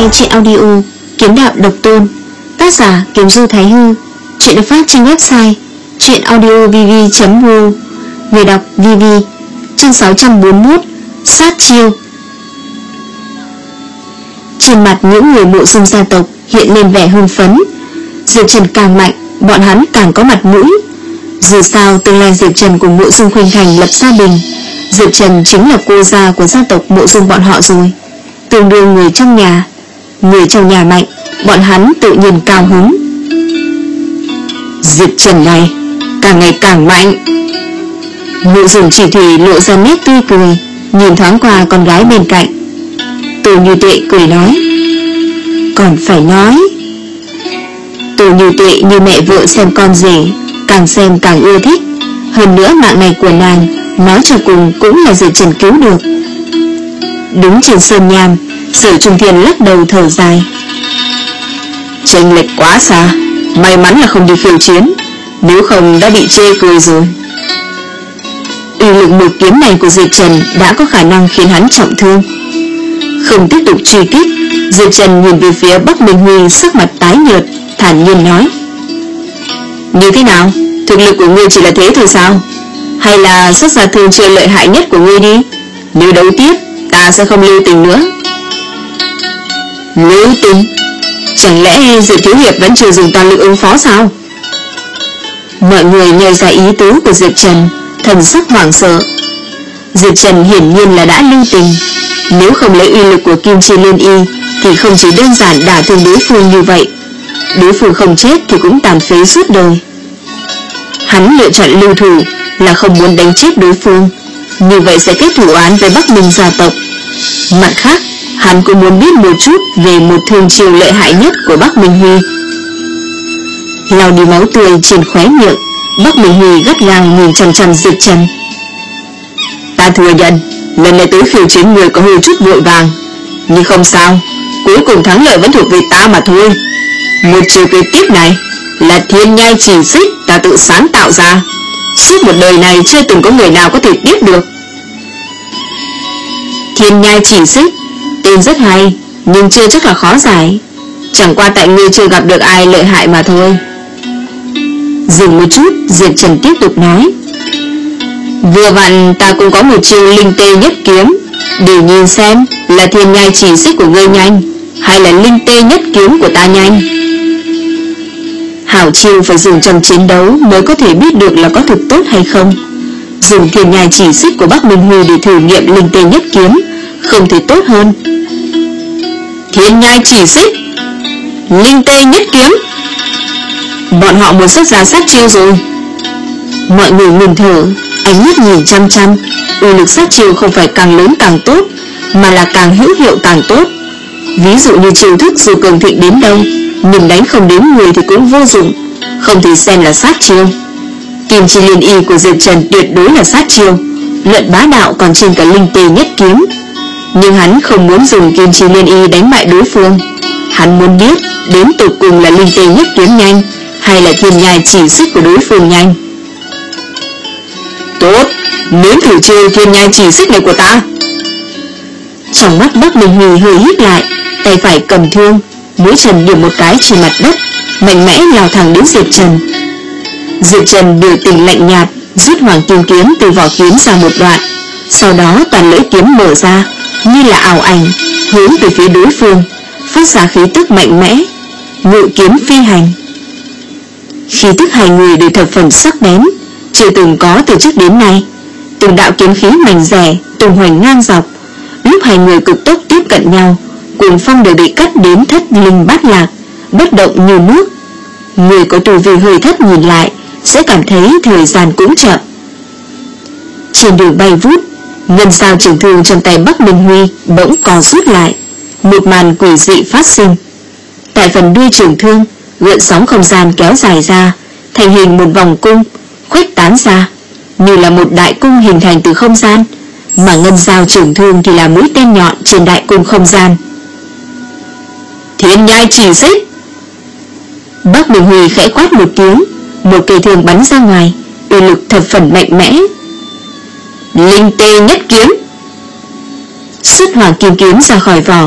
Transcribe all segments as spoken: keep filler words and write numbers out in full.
truyện audio Kiếm Đạo Độc Tôn, tác giả Kiếm Du Thái Hư. Truyện được phát trên website truyện audio v v chấm r o. Người đọc vê vê. Chương sáu trăm bốn mươi mốt. Sát chiêu. Trên mặt những người mộ dung gia tộc hiện lên vẻ hưng phấn. Diệp Trần càng mạnh, bọn hắn càng có mặt mũi. Dù sao tương lai Diệp Trần cùng Mộ Dung Khuynh Thành lập gia đình, Diệp Trần chính là cô gia của gia tộc Mộ Dung bọn họ rồi, tương đương người trong nhà. Người trong nhà mạnh, bọn hắn tự nhiên cao hứng. Diệp Trần này càng ngày càng mạnh. Mộ Dung Chỉ Thủy lộ ra nét tươi cười, nhìn thoáng qua con gái bên cạnh. Tô Như Tuệ cười nói, còn phải nói. Tô Như Tuệ như mẹ vợ xem con rể, càng xem càng ưa thích. Hơn nữa mạng này của nàng, nói cho cùng cũng là Diệp Trần cứu được. Đứng trên sơn nham, Sở Trung Thiên lắc đầu thở dài. Chênh lệch quá xa, may mắn là không đi khiêu chiến, nếu không đã bị chê cười rồi. Uy lực một kiếm này của Diệp Trần đã có khả năng khiến hắn trọng thương. Không tiếp tục truy kích, Diệp Trần nhìn về phía Bắc Minh Huy, sắc mặt tái nhợt, thản nhiên nói, như thế nào, thực lực của ngươi chỉ là thế thôi sao? Hay là xuất ra thương chiêu lợi hại nhất của ngươi đi, nếu đấu tiếp ta sẽ không lưu tình nữa. Lưu tình? Chẳng lẽ Diệp Thiếu Hiệp vẫn chưa dùng toàn lực ứng phó sao? Mọi người nhận ra ý tứ của Diệp Trần, thần sắc hoảng sợ. Diệp Trần hiển nhiên là đã lưu tình. Nếu không lấy uy lực của Kim Chi Liên Y thì không chỉ đơn giản đả thương đối phương như vậy. Đối phương không chết thì cũng tàn phế suốt đời. Hắn lựa chọn lưu thủ là không muốn đánh chết đối phương, như vậy sẽ kết thủ án với Bắc Minh gia tộc. Mặt khác, hắn cũng muốn biết một chút về một thương chiêu lợi hại nhất của Bắc Minh Huy. Lau đi máu tươi trên khóe miệng, Bắc Minh Huy gắt gàng nhìn chằm chằm Diệp Trần. Ta thừa nhận, lần này tới khiêu chiến người có hơi chút vội vàng, nhưng không sao, cuối cùng thắng lợi vẫn thuộc về ta mà thôi. Một chiêu kế tiếp này là thiên nhai chỉ xích ta tự sáng tạo ra, suốt một đời này chưa từng có người nào có thể tiếp được. Thiên nhai chỉ xích, tên rất hay, nhưng chưa chắc là khó giải. Chẳng qua tại ngươi chưa gặp được ai lợi hại mà thôi. Dừng một chút, Diệp Trần tiếp tục nói, vừa vặn ta cũng có một chiêu linh tê nhất kiếm, để nhìn xem là thiên nhai chỉ xích của ngươi nhanh hay là linh tê nhất kiếm của ta nhanh. Hảo chiêu phải dùng trong chiến đấu mới có thể biết được là có thực tốt hay không. Dùng thiên nhai chỉ xích của Bắc Minh Huy để thử nghiệm linh tê nhất kiếm không thể tốt hơn. Thiên nhai chỉ xích, linh tê nhất kiếm, bọn họ muốn xuất ra sát chiêu rồi. Mọi người ngừng thở, ánh mắt nhìn chăm chăm. Uy lực sát chiêu không phải càng lớn càng tốt, mà là càng hữu hiệu càng tốt. Ví dụ như chiêu thức dù cường thịnh đến đâu, nhưng đánh không đến người thì cũng vô dụng, không thể xem là sát chiêu. Kim Chi Liên Y của Diệp Trần tuyệt đối là sát chiêu, luận bá đạo còn trên cả linh tê nhất kiếm. Nhưng hắn không muốn dùng Kim Chi Liên Y đánh bại đối phương. Hắn muốn biết đến tột cùng là linh tê nhất kiếm nhanh hay là thiên nhai chỉ xích của đối phương nhanh. Tốt, nếm thử chiêu thiên nhai chỉ xích này của ta. Trong mắt Bắc Minh Huy hơi hít lại, tay phải cầm thương, mũi chân điểm một cái trên mặt đất, mạnh mẽ lao thẳng đến Diệp Trần. Diệp Trần biểu tình lạnh nhạt, rút hoàng kim kiếm từ vỏ kiếm ra một đoạn, sau đó toàn lưỡi kiếm mở ra như là ảo ảnh, hướng về phía đối phương, phát ra khí tức mạnh mẽ, ngự kiếm phi hành. Khí tức hai người đều thập phần sắc bén, chưa từng có từ trước đến nay. Từng đạo kiếm khí mảnh rẻ tung hoành ngang dọc. Lúc hai người cực tốc tiếp cận nhau, cuồng phong đều bị cắt đến thất linh bát lạc, bất động như nước. Người có tu vi hơi thấp nhìn lại sẽ cảm thấy thời gian cũng chậm. Trên đường bay vút, ngân sao trường thương trong tay Bắc Minh Huy bỗng co rút lại, một màn quỷ dị phát sinh. Tại phần đuôi trường thương, gợn sóng không gian kéo dài ra, thành hình một vòng cung, khuếch tán ra, như là một đại cung hình thành từ không gian, mà ngân dao trường thương thì là mũi tên nhọn trên đại cung không gian. Thiên nhai chỉ xích. Bắc Minh Huy khẽ quát một tiếng, một cây thương bắn ra ngoài, uy lực thập phần mạnh mẽ. Linh tê nhất kiếm. Xuất hoàng kim kiếm ra khỏi vỏ,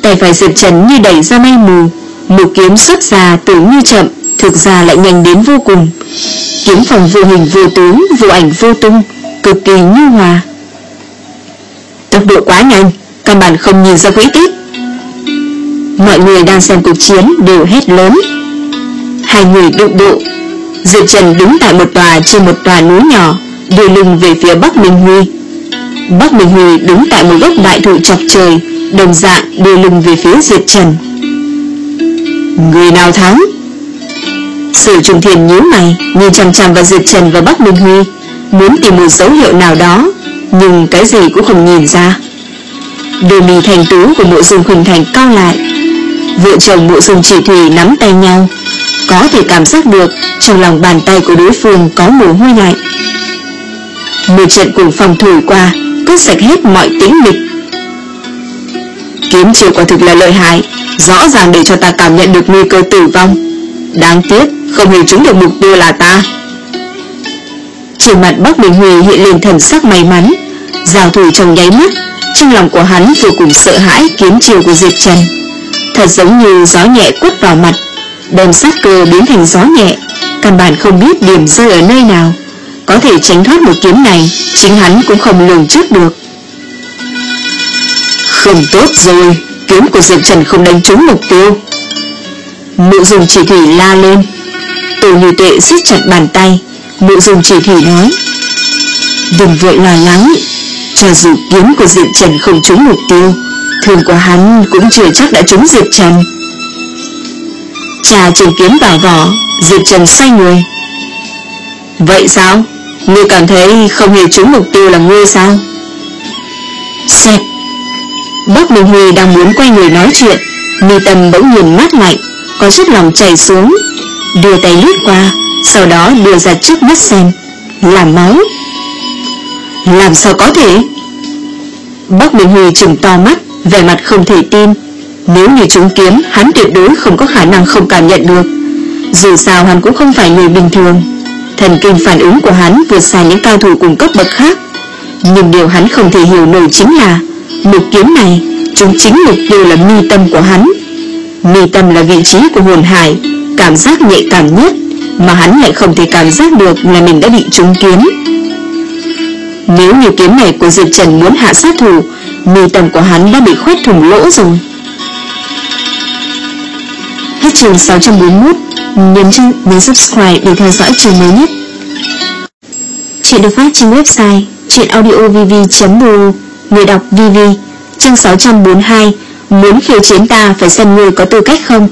Tay phải Diệp Trần như đẩy ra mây mù, một kiếm xuất ra tưởng như chậm, thực ra lại nhanh đến vô cùng. Kiếm phòng vô hình vô tướng, vô ảnh vô tung, cực kỳ nhu hòa. Tốc độ quá nhanh, căn bản không nhìn ra quỹ tích. Mọi người đang xem cuộc chiến đều hét lớn. Hai người đụng độ. Diệp Trần đứng tại một tòa trên một tòa núi nhỏ, đưa lưng về phía Bắc Minh Huy. Bắc Minh Huy đứng tại một gốc đại thụ chọc trời, đồng dạng đưa lưng về phía Diệp Trần. Người nào thắng? Sử Trung Thiên nhíu mày, nhìn chằm chằm vào Diệp Trần và Bắc Minh Huy, muốn tìm một dấu hiệu nào đó, nhưng cái gì cũng không nhìn ra. Đôi mì thành tú của Mộ Dung Khuynh Thành cau lại. Vợ chồng Mộ Dung Chỉ Thủy nắm tay nhau, có thể cảm giác được trong lòng bàn tay của đối phương có mồ hôi lạnh. Một trận cuồng phong thổi qua, cướp sạch hết mọi tĩnh mịch. Kiếm chiêu quả thực là lợi hại, rõ ràng để cho ta cảm nhận được nguy cơ tử vong. Đáng tiếc không hề trúng được mục tiêu là ta. Trên mặt Bắc Minh Huy hiện lên thần sắc may mắn. Giao thủ trong nháy mắt, trong lòng của hắn vô cùng sợ hãi kiếm chiêu của Diệp Trần. Thật giống như gió nhẹ quất vào mặt, đem sát cơ biến thành gió nhẹ, căn bản không biết điểm rơi ở nơi nào. Có thể tránh thoát một kiếm này, chính hắn cũng không lường trước được. Không tốt rồi, kiếm của Diệp Trần không đánh trúng mục tiêu. Mộ Dung Chỉ Thủy la lên. Tô Như Tuệ siết chặt bàn tay. Mộ Dung Chỉ Thủy nói: đừng vội lo lắng, cho dù kiếm của Diệp Trần không trúng mục tiêu, thương của hắn cũng chưa chắc đã trúng Diệp Trần. Trà trường kiếm vào vỏ, Diệp Trần xoay người. Vậy sao? Ngươi cảm thấy không hề trúng mục tiêu là ngươi sao? Xẹt. Bắc Minh Huy đang muốn quay người nói chuyện, mi tâm bỗng nhiên mát lạnh, có chút lòng chảy xuống, đưa tay lướt qua, sau đó đưa ra trước mắt xem. Là máu. Làm sao có thể? Bắc Minh Huy trừng to mắt, vẻ mặt không thể tin. Nếu như trúng kiếm, hắn tuyệt đối không có khả năng không cảm nhận được. Dù sao hắn cũng không phải người bình thường, thần kinh phản ứng của hắn vượt xa những cao thủ cùng cấp bậc khác. Nhưng điều hắn không thể hiểu nổi chính là một kiếm này trúng chính mục tiêu là mi tâm của hắn. Mi tâm là vị trí của hồn hải, cảm giác nhạy cảm nhất, mà hắn lại không thể cảm giác được là mình đã bị trúng kiếm. Nếu như kiếm này của Diệp Trần muốn hạ sát thủ, mi tâm của hắn đã bị khoét thủng lỗ rồi. Hết chương sáu trăm bốn mươi mốt. Nhấn chân nhấn subscribe để theo dõi chương mới nhất. Chuyện được phát trên website chuyenaudiovv chấm r o. Người đọc vê vê. Chương sáu trăm bốn mươi hai. Muốn khiêu chiến ta phải xem ngươi có tư cách không.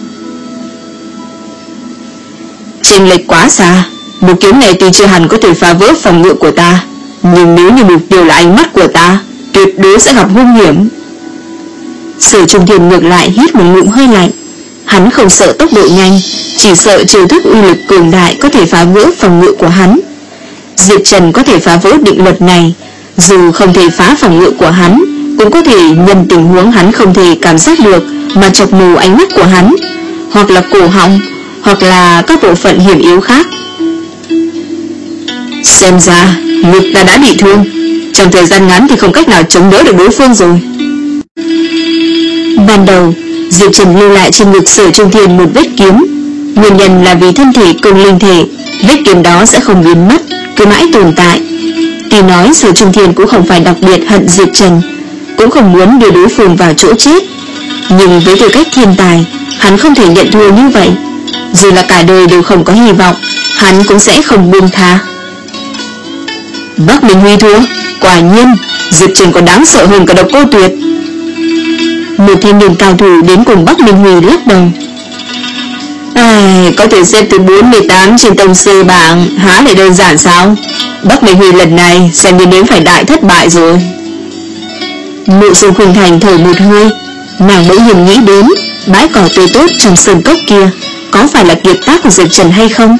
Chênh lệch quá xa. Một kiếm này tuy chưa hẳn có thể phá vỡ phòng ngự của ta, nhưng nếu như mục tiêu là ánh mắt của ta, tuyệt đối sẽ gặp nguy hiểm. Sử Trung Thiên ngược lại hít một ngụm hơi lạnh. Hắn không sợ tốc độ nhanh, chỉ sợ chiêu thức uy lực cường đại có thể phá vỡ phòng ngự của hắn. Diệp Trần có thể phá vỡ định luật này, dù không thể phá phòng ngự của hắn, cũng có thể nhân tình huống hắn không thể cảm giác được mà chọc mù ánh mắt của hắn, hoặc là cổ họng, hoặc là các bộ phận hiểm yếu khác. Xem ra ngực ta đã bị thương, trong thời gian ngắn thì không cách nào chống đỡ được đối phương rồi. Ban đầu Diệp Trần lưu lại trên ngực Sở Trung Thiên một vết kiếm, nguyên nhân là vì thân thể cùng linh thể, vết kiếm đó sẽ không biến mất, cứ mãi tồn tại. Tuy nói Sở Trung Thiên cũng không phải đặc biệt hận Diệp Trần, cũng không muốn đưa đối phương vào chỗ chết, nhưng với tư cách thiên tài, hắn không thể nhận thua như vậy. Dù là cả đời đều không có hy vọng, hắn cũng sẽ không buông tha. Bắc Minh Huy thua, quả nhiên Diệp Trần còn đáng sợ hơn cả Độc Cô Tuyệt. Một thiên niên cao thủ đến cùng Bắc Minh Huy lắc đầu. À, có thể xếp từ bốn mươi tám trên tông sư bảng, há lại đơn giản sao? Bắc Minh Huy lần này xem như đến phải đại thất bại rồi. Mộ Dung Khuynh Thành thở một hơi, nàng bỗng nhiên nghĩ đến bãi cỏ tươi tốt trong sơn cốc kia có phải là kiệt tác của Diệp Trần hay không?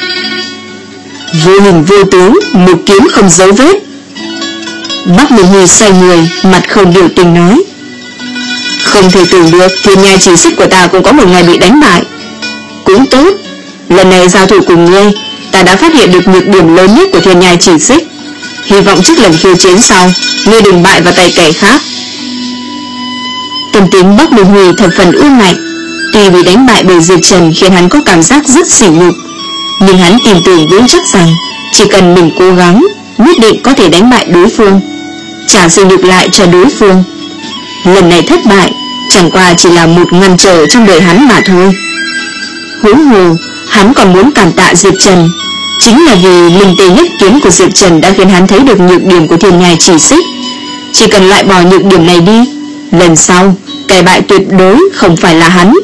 Vô hình vô tướng, một kiếm không dấu vết. Bắc Minh Huy xoay người, mặt không biểu tình nói: không thể tưởng được Thiên Nhai Chỉ Xích của ta cũng có một ngày bị đánh bại. Cũng tốt, lần này giao thủ cùng ngươi, ta đã phát hiện được nhược điểm lớn nhất của Thiên Nhai Chỉ Xích. Hy vọng trước lần khiêu chiến sau, ngươi đừng bại vào tay kẻ khác. Tâm tính Bắc Minh Huy thập phần ương ngạnh. Tuy bị đánh bại bởi Diệp Trần khiến hắn có cảm giác rất sỉ nhục, nhưng hắn tin tưởng vững chắc rằng chỉ cần mình cố gắng, nhất định có thể đánh bại đối phương, trả sỉ nhục lại cho đối phương. Lần này thất bại chẳng qua chỉ là một ngăn trở trong đời hắn mà thôi. Huống hồ hắn còn muốn cảm tạ Diệp Trần, chính là vì linh tê nhất kiếm của Diệp Trần đã khiến hắn thấy được nhược điểm của Thiên Nhai Chỉ Xích. Chỉ cần loại bỏ nhược điểm này đi, lần sau kẻ bại tuyệt đối không phải là hắn.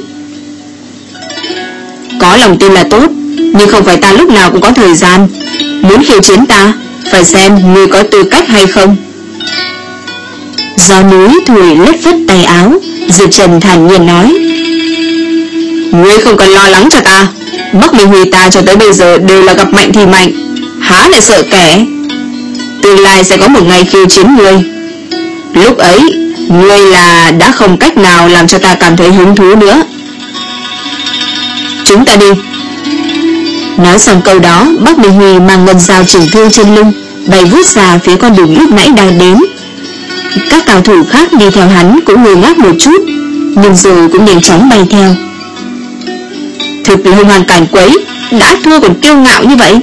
Có lòng tin là tốt, nhưng không phải ta lúc nào cũng có thời gian. Muốn khiêu chiến ta, phải xem ngươi có tư cách hay không. Gió núi thổi lất phất tay áo, Diệp Trần thản nhiên nói: ngươi không cần lo lắng cho ta. Bắc Minh Huy ta cho tới bây giờ đều là gặp mạnh thì mạnh, há lại sợ kẻ. Tương lai sẽ có một ngày khiêu chiến ngươi. Lúc ấy ngươi là đã không cách nào làm cho ta cảm thấy hứng thú nữa. Chúng ta đi. Nói xong câu đó, Bắc Minh Huy mang ngân dao chỉnh thương trên lưng, bay vút ra phía con đường lúc nãy đang đến. Các cao thủ khác đi theo hắn cũng ngơ ngác một chút, nhưng rồi cũng nhanh chóng bay theo. Thực là hung hăng càn quấy, đã thua còn kiêu ngạo như vậy.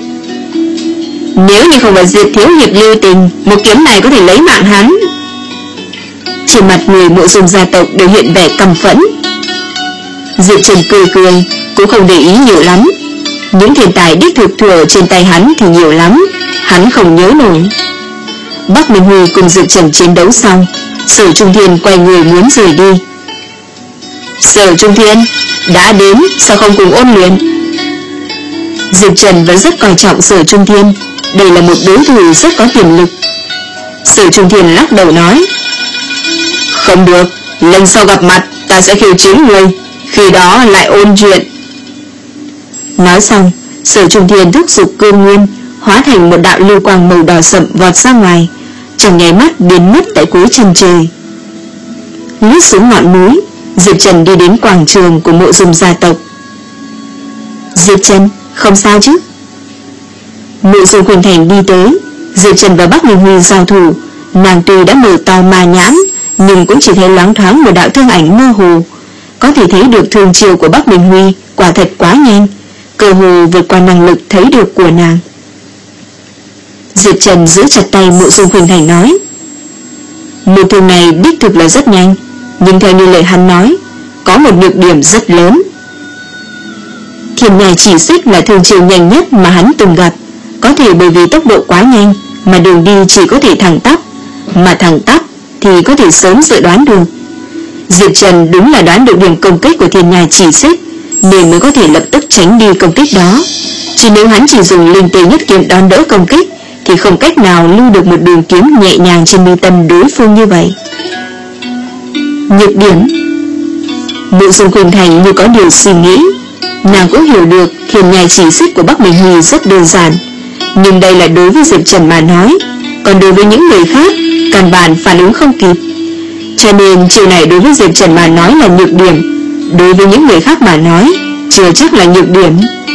Nếu như không phải Diệp thiếu hiệp lưu tình, một kiếm này có thể lấy mạng hắn. Trên mặt người Mộ Dung gia tộc đều hiện vẻ căm phẫn. Diệp Trần cười cười, cũng không để ý nhiều lắm. Những thiên tài đích thực thừa trên tay hắn thì nhiều lắm, hắn không nhớ nổi. Bắc Minh Huy cùng Diệp Trần chiến đấu xong, Sở Trung Thiên quay người muốn rời đi. Sở Trung Thiên đã đến, sao không cùng ôn luyện? Diệp Trần vẫn rất coi trọng Sở Trung Thiên, đây là một đối thủ rất có tiềm lực. Sở Trung Thiên lắc đầu nói: không được, lần sau gặp mặt ta sẽ khiêu chiến người, khi đó lại ôn chuyện. Nói xong, Sở Trung Thiên thúc giục cương nguyên, hóa thành một đạo lưu quang màu đỏ sậm vọt ra ngoài, trong nháy mắt biến mất tại cuối chân trời. Lướt xuống ngọn núi, Diệp Trần đi đến quảng trường của Mộ Dung gia tộc. Diệp Trần, không sao chứ? Mộ Dung Khuynh Thành đi tới, Diệp Trần và Bắc Minh Huy giao thủ. Nàng tuy đã mở to ma nhãn, nhưng cũng chỉ thấy loáng thoáng một đạo thương ảnh mơ hồ. Có thể thấy được thương chiêu của Bắc Minh Huy quả thật quá nhanh, cơ hồ vượt qua năng lực thấy được của nàng. Diệp Trần giữ chặt tay Mộ Dung Khuynh Thành nói: một thương này đích thực là rất nhanh, nhưng theo như lời hắn nói, có một nhược điểm rất lớn. Thiên Nhai Chỉ Xích là thương chiêu nhanh nhất mà hắn từng gặp, có thể bởi vì tốc độ quá nhanh mà đường đi chỉ có thể thẳng tắp, mà thẳng tắp thì có thể sớm dự đoán được. Diệp Trần đúng là đoán được điểm công kích của Thiên Nhai Chỉ Xích, nên mới có thể lập tức tránh đi công kích đó. Chỉ nếu hắn chỉ dùng linh tê nhất kiếm đón đỡ công kích thì không cách nào lưu được một đường kiếm nhẹ nhàng trên mi tâm đối phương như vậy. Nhược điểm. Mộ Dung Khuynh Thành như có điều suy nghĩ. Nàng cũng hiểu được Thiên Nhai Chỉ Xích của Bắc Minh Huy rất đơn giản, nhưng đây là đối với Diệp Trần mà nói, còn đối với những người khác căn bản phản ứng không kịp. Cho nên chiều này đối với Diệp Trần mà nói là nhược điểm, đối với những người khác mà nói chưa chắc là nhược điểm.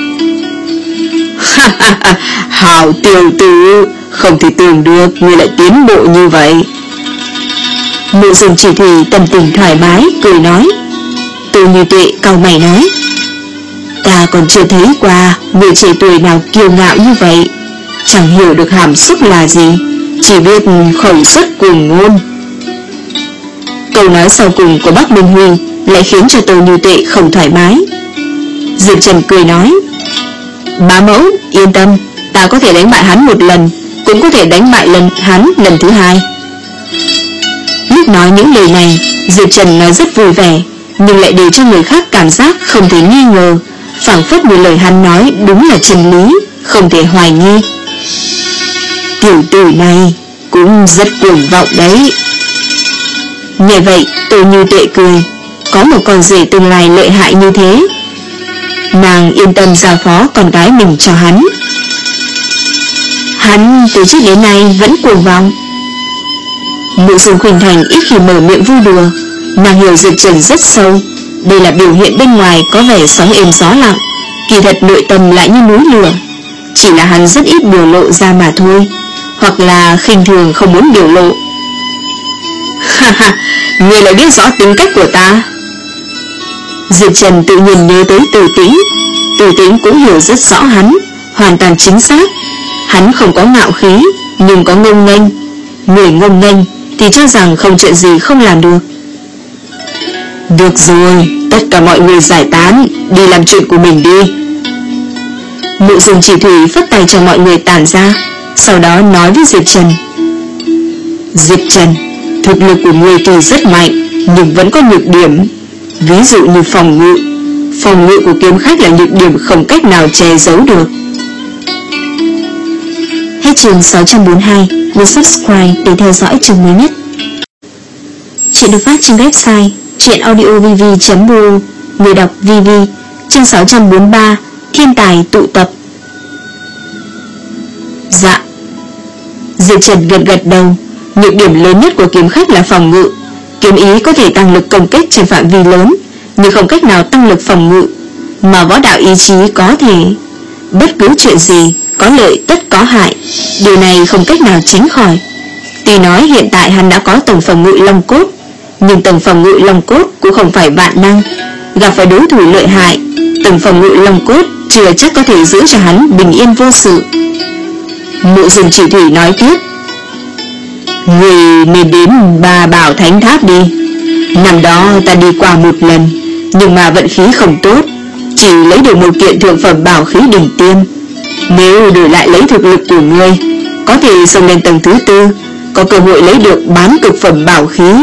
Hảo tiểu tử, không thể tưởng được ngươi lại tiến bộ như vậy. Mộ Dung Chỉ Thủy tâm tình thoải mái cười nói. Tô Như Tuệ cau mày nói: ta còn chưa thấy qua người trẻ tuổi nào kiêu ngạo như vậy, chẳng hiểu được hàm xúc là gì, chỉ biết khẩu xuất cuồng ngôn. Câu nói sau cùng của Bắc Minh Huy lại khiến cho Tô Như Tuệ không thoải mái. Diệp Trần cười nói: bá mẫu yên tâm, ta có thể đánh bại hắn một lần, cũng có thể đánh bại lần hắn lần thứ hai. Lúc nói những lời này, Diệp Trần nói rất vui vẻ, nhưng lại để cho người khác cảm giác không thể nghi ngờ, phảng phất như lời hắn nói đúng là chân lý, không thể hoài nghi. Tiểu tử này cũng rất cuồng vọng đấy. Nghe vậy, Tô Như Tuệ cười, có một con rể tương lai lợi hại như thế, nàng yên tâm giao phó con gái mình cho hắn. Hắn từ trước đến nay vẫn cuồng vọng. Mộ Dung Khuynh Thành ít khi mở miệng vui đùa, nàng hiểu Diệp Trần rất sâu. Đây là biểu hiện bên ngoài có vẻ sóng êm gió lặng, kỳ thật nội tâm lại như núi lửa. Chỉ là hắn rất ít biểu lộ ra mà thôi, hoặc là khinh thường không muốn biểu lộ. Ha ha, Ngươi lại biết rõ tính cách của ta. Diệp Trần tự nhiên nhớ tới Từ Tĩnh. Từ Tĩnh cũng hiểu rất rõ hắn, hoàn toàn chính xác. Hắn không có ngạo khí, nhưng có ngông nghênh. Người ngông nghênh thì cho rằng không chuyện gì không làm được. Được rồi, tất cả mọi người giải tán, đi làm chuyện của mình đi. Mộ Dung Chỉ Thủy phất tay cho mọi người tản ra, sau đó nói với Diệp Trần: Diệp Trần, thực lực của ngươi tuy rất mạnh, nhưng vẫn có nhược điểm. Ví dụ như phòng ngự. Phòng ngự của kiếm khách là nhược điểm không cách nào che giấu được. Hết chương sáu trăm bốn mươi hai. Nhấn subscribe để theo dõi chương mới nhất. Chuyện được phát trên website truyện audio v v chấm b o. Người đọc vê vê. Chương sáu trăm bốn mươi ba. Thiên tài tụ tập. Dạ. Diệp Trần gật gật đầu. Nhược điểm lớn nhất của kiếm khách là phòng ngự. Kiếm ý có thể tăng lực công kích trên phạm vi lớn, nhưng không cách nào tăng lực phòng ngự. Mà võ đạo ý chí có thể. Bất cứ chuyện gì có lợi tất có hại, điều này không cách nào tránh khỏi. Tuy nói hiện tại hắn đã có tổng phòng ngự long cốt, nhưng tổng phòng ngự long cốt cũng không phải vạn năng. Gặp phải đối thủ lợi hại, tổng phòng ngự long cốt chưa chắc có thể giữ cho hắn bình yên vô sự. Mộ Dung Chỉ Thủy nói tiếp: Người nên đến Ba Bảo Thánh Tháp đi. Năm đó ta đi qua một lần, nhưng mà vận khí không tốt, chỉ lấy được một kiện thượng phẩm bảo khí đỉnh tiêm. Nếu đổi lại lấy thực lực của ngươi, có thể xông lên tầng thứ tư, có cơ hội lấy được bán cực phẩm bảo khí.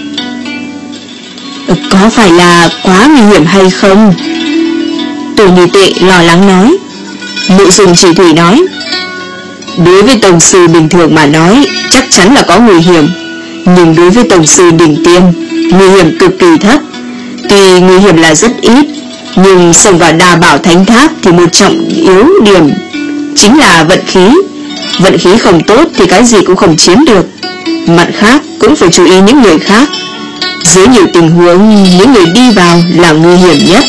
Có phải là quá nguy hiểm hay không? Tổ Như Tệ lo lắng nói. Mộ Dung Chỉ Thủy nói: Đối với tổng sư bình thường mà nói, chắc chắn là có nguy hiểm. Nhưng đối với tổng sư đỉnh tiêm, nguy hiểm cực kỳ thấp. Tuy nguy hiểm là rất ít, nhưng xông vào Đa Bảo Thánh Tháp thì một trọng yếu điểm chính là vận khí. Vận khí không tốt thì cái gì cũng không chiếm được. Mặt khác cũng phải chú ý những người khác. Dưới nhiều tình huống, những người đi vào là nguy hiểm nhất.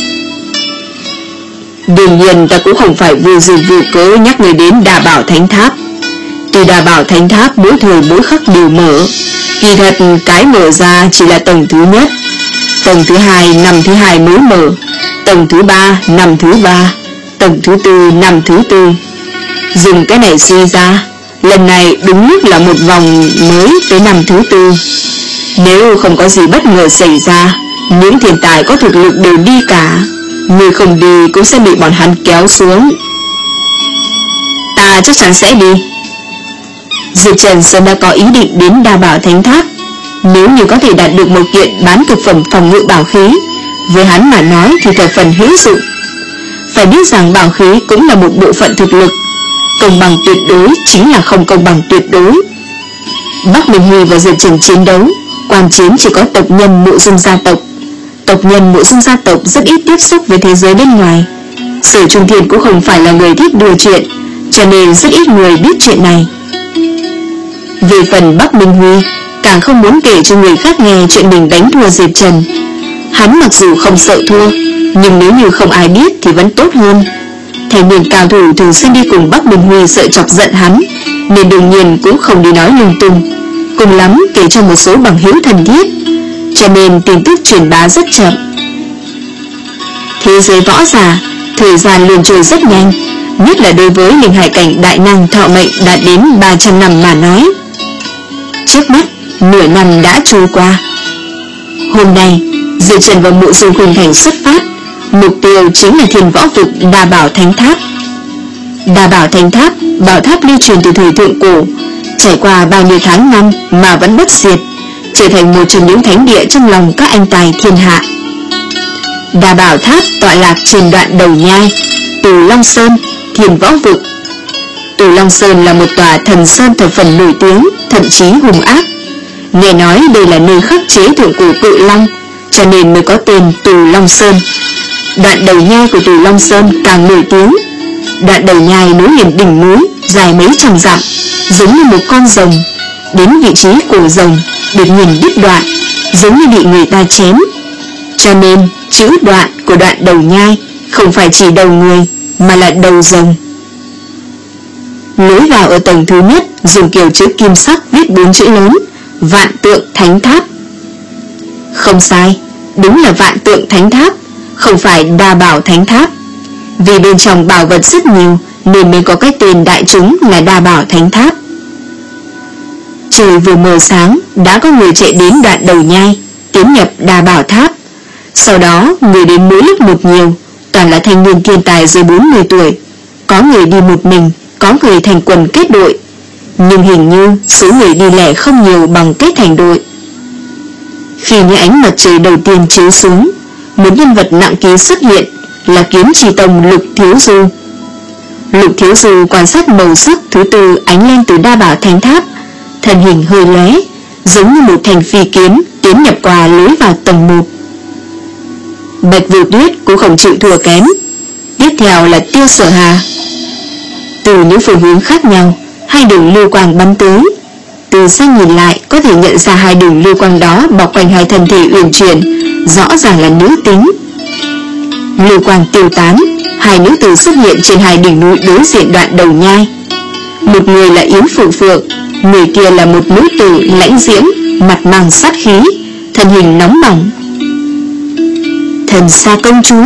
Đương nhiên ta cũng không phải vô duyên vô cớ nhắc người đến Đa Bảo Thánh Tháp. Tuy Đa Bảo Thánh Tháp mỗi thời mỗi khắc đều mở, kỳ thật cái mở ra chỉ là tầng thứ nhất. Tầng thứ hai năm thứ hai mới mở, tầng thứ ba năm thứ ba, tầng thứ tư năm thứ tư. Dùng cái này suy ra, lần này đúng lúc là một vòng mới tới năm thứ tư. Nếu không có gì bất ngờ xảy ra, những thiên tài có thực lực đều đi cả. Người không đi cũng sẽ bị bọn hắn kéo xuống. Ta chắc chắn sẽ đi. Diệp Trần sớm đã có ý định đến Đa Bảo Thánh Tháp. Nếu như có thể đạt được một kiện bán cực phẩm phòng ngự bảo khí, với hắn mà nói thì thập phần hữu dụng. Phải biết rằng bảo khí cũng là một bộ phận thực lực. Công bằng tuyệt đối chính là không công bằng tuyệt đối. Bắc Minh Huy và Diệp Trần chiến đấu, quan chiến chỉ có tộc nhân Mộ Dung gia tộc. Tộc nhân Mộ Dung gia tộc rất ít tiếp xúc với thế giới bên ngoài. Sở Trung Thiên cũng không phải là người thích đùa chuyện, cho nên rất ít người biết chuyện này. Về phần Bắc Minh Huy, càng không muốn kể cho người khác nghe chuyện mình đánh thua Diệp Trần. Hắn mặc dù không sợ thua, nhưng nếu như không ai biết thì vẫn tốt hơn. Thành niên cao thủ thường xuyên đi cùng Bắc Minh Huy sợ chọc giận hắn, nên đương nhiên cũng không đi nói lung tung, cùng lắm kể cho một số bằng hữu thân thiết, cho nên tin tức truyền bá rất chậm. Thế giới võ giả, thời gian luôn trôi rất nhanh, nhất là đối với linh hải cảnh đại năng thọ mệnh đạt đến ba trăm năm mà nói. Trước mắt, nửa năm đã trôi qua. Hôm nay, Diệp Trần và Mộ Dung Khuynh Thành xuất phát, mục tiêu chính là Thiên Võ Vực Đa Bảo Thánh Tháp. Đa Bảo Thánh Tháp, bảo tháp lưu truyền từ thời thượng cổ, trải qua bao nhiêu tháng năm mà vẫn bất diệt, trở thành một trong những thánh địa trong lòng các anh tài thiên hạ. Đa Bảo Tháp tọa lạc trên đoạn đầu nhai Từ Long Sơn, Thiên Võ Vực. Từ Long Sơn là một tòa thần sơn thập phần nổi tiếng, thậm chí hung ác. Nghe nói đây là nơi khắc chế thượng cổ cự long, cho nên mới có tên Từ Long Sơn. Đoạn đầu nhai của Từ Long Sơn càng nổi tiếng. Đoạn đầu nhai nối liền đỉnh núi dài mấy trăm dặm, giống như một con rồng. Đến vị trí cổ rồng được nhìn đứt đoạn, giống như bị người ta chém. Cho nên chữ đoạn của đoạn đầu nhai không phải chỉ đầu người, mà là đầu rồng. Lối vào ở tầng thứ nhất dùng kiểu chữ kim sắc viết bốn chữ lớn: Vạn Tượng Thánh Tháp. Không sai, đúng là Vạn Tượng Thánh Tháp, không phải Đa Bảo Thánh Tháp. Vì bên trong bảo vật rất nhiều nên mới có cái tên đại chúng là Đa Bảo Thánh Tháp. Trời vừa mờ sáng đã có người chạy đến đoạn đầu nhai, tiến nhập Đa Bảo Tháp. Sau đó người đến mỗi lúc một nhiều, toàn là thanh niên thiên tài dưới bốn mươi tuổi. Có người đi một mình, có người thành quần kết đội, nhưng hình như số người đi lẻ không nhiều bằng kết thành đội. Khi những ánh mặt trời đầu tiên chiếu xuống, một nhân vật nặng ký xuất hiện, là Kiếm Trì Tông Lục Thiếu Du. Lục Thiếu Du quan sát màu sắc thứ tư ánh lên từ Đa Bảo Thánh Tháp, thân hình hơi lóe, giống như một thành phi kiếm tiến nhập qua lối vào tầng một. Bạch Vũ Tuyết cũng không chịu thua kém. Tiếp theo là Tiêu Sở Hà. Từ những phương hướng khác nhau, hai đường lưu quang bắn tới. Từ xa nhìn lại có thể nhận ra hai đường lưu quang đó bọc quanh hai thân thể uyển chuyển, rõ ràng là nữ tính. Lưu quang tiêu tán, hai nữ tử xuất hiện trên hai đỉnh núi đối diện đoạn đầu nhai. Một người là Yến Phượng Phượng, người kia là một nữ tử lãnh diễm, mặt mang sát khí, thân hình nóng bỏng. Thần Sa công chúa.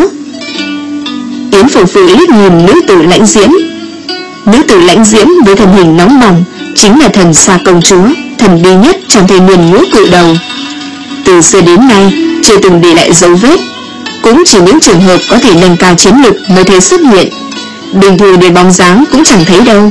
Yến Phượng Phượng liếc nhìn nữ tử lãnh diễm. Nữ tử lãnh diễm với thân hình nóng bỏng chính là Thần Sa công chúa, thần bí nhất trong thầy nguyên ngũ cự đầu. Từ xưa đến nay chưa từng để lại dấu vết, cũng chỉ những trường hợp có thể nâng cao chiến lực mới thấy xuất hiện, bình thường đến bóng dáng cũng chẳng thấy đâu.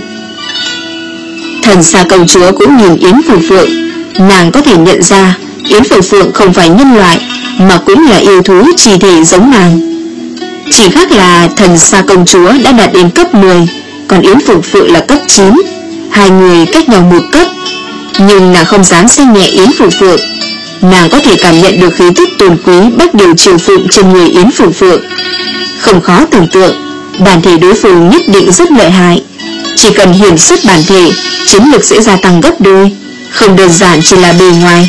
Thần Sa công chúa cũng nhìn Yến Phượng Phượng, nàng có thể nhận ra Yến Phượng Phượng không phải nhân loại, mà cũng là yêu thú chỉ thể giống nàng. Chỉ khác là Thần Sa công chúa đã đạt đến cấp mười, còn Yến Phượng Phượng là cấp chín, hai người cách nhau một cấp. Nhưng nàng không dám xem nhẹ Yến Phượng Phượng, nàng có thể cảm nhận được khí tức tôn quý bách điều triều phụng trên người Yến Phượng Phượng. Không khó tưởng tượng, bản thể đối phương nhất định rất lợi hại. Chỉ cần hiển xuất bản thể, chiến lực sẽ gia tăng gấp đôi, không đơn giản chỉ là bề ngoài.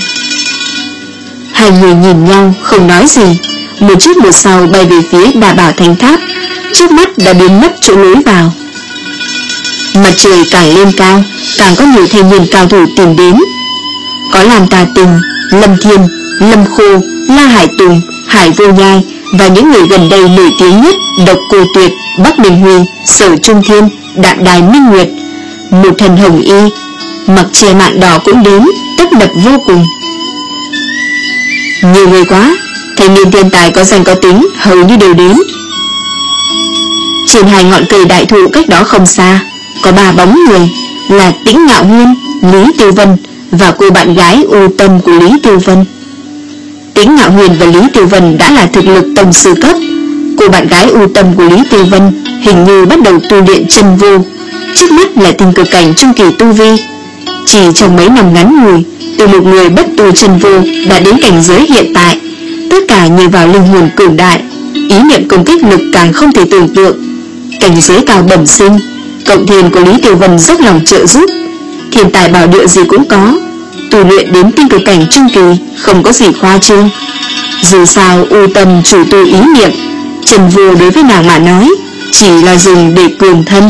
Hai người nhìn nhau không nói gì, một trước một sau bay về phía Đa Bảo Thánh Tháp, trước mắt đã biến mất chỗ lối vào. Mặt trời càng lên cao, càng có nhiều thanh niên cao thủ tìm đến. Có Lam Tà Tình, Lâm Thiên, Lâm Khô, La Hải Tùng, Hải Vô Nhai và những người gần đây nổi tiếng nhất Độc Cô Tuyệt, Bắc Minh Huy, Sở Trung Thiên, Đạm Đài Minh Nguyệt. Một thần hồng y mặc che mạng đỏ cũng đến, tấp nập vô cùng. Nhiều người quá, thanh niên thiên tài có danh có tính hầu như đều đến. Trên hai ngọn cây đại thụ cách đó không xa có ba bóng người, là Tĩnh Ngạo Huyên, Lý Tiêu Vân và cô bạn gái U Tâm của Lý Tiêu Vân. Tĩnh Ngạo Huyên và Lý Tiêu Vân đã là thực lực tông sư cấp. Cô bạn gái U Tâm của Lý Tiêu Vân hình như bắt đầu tu luyện chân vô, trước mắt là tinh cực cảnh trung kỳ tu vi. Chỉ trong mấy năm ngắn ngủi, từ một người bất tu chân vô đã đến cảnh giới hiện tại, tất cả nhờ vào linh hồn cường đại, ý niệm công kích lực càng không thể tưởng tượng. Cảnh giới cao bẩm sinh, cộng thêm của Lý Tiêu Vân dốc lòng trợ giúp, thiên tài bảo địa gì cũng có, tu luyện đến tinh cực cảnh trung kỳ không có gì khoa trương. Dù sao U Tâm chủ tu ý niệm, chân vô đối với nàng mà nói chỉ là dùng để cường thân.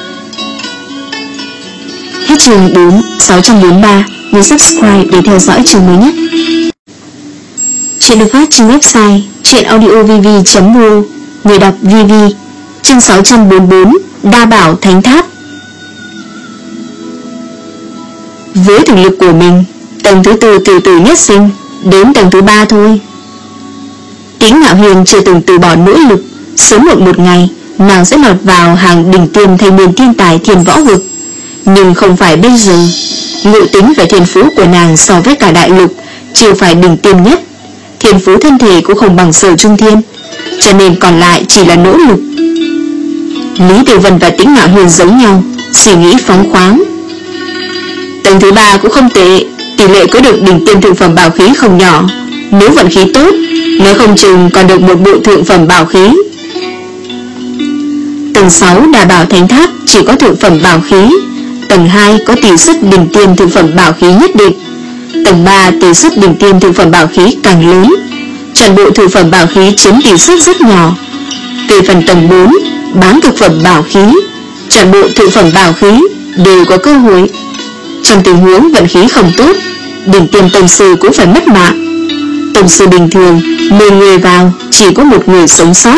Hết chương bốn sáu bốn mươi ba. Nhớ subscribe để theo dõi chương mới nhất. Chuyện được phát trên website chuyenaudiovv chấm ru. Người đọc vê vê. Chương sáu trăm bốn mươi bốn. Đa Bảo Thánh Tháp. Với thực lực của mình, tầng thứ tư từ từ nhất sinh, đến tầng thứ ba thôi. Tĩnh Ngạo Huyên chưa từng từ bỏ nỗ lực, sớm muộn một ngày nàng sẽ lọt vào hàng đỉnh tiêm thanh niên thiên tài thiên võ vực. Nhưng không phải bây giờ. Ngộ tính và thiên phú của nàng so với cả đại lục chưa phải đỉnh tiêm nhất, thiên phú thân thể cũng không bằng Sở Trung Thiên, cho nên còn lại chỉ là nỗ lực. Lý Tiểu Vân và Tĩnh Ngạo Huyên giống nhau, suy nghĩ phóng khoáng. Tầng thứ ba cũng không tệ, tỷ lệ có được đỉnh tiêm thượng phẩm bảo khí không nhỏ. Nếu vận khí tốt, nếu không chừng còn được một bộ thượng phẩm bảo khí. Tầng sáu Đa Bảo Thánh Tháp chỉ có thượng phẩm bảo khí. Tầng hai có tỷ suất đỉnh tiêm thượng phẩm bảo khí nhất định. Tầng ba tỷ suất đỉnh tiêm thượng phẩm bảo khí càng lớn. Toàn bộ thượng phẩm bảo khí chiếm tỷ suất rất nhỏ. Về phần tầng bốn bán cực phẩm bảo khí, toàn bộ thượng phẩm bảo khí đều có cơ hội. Trong tình huống vận khí không tốt, đỉnh tiêm tông sư cũng phải mất mạng. Tổng sư bình thường, mười người vào, chỉ có một người sống sót.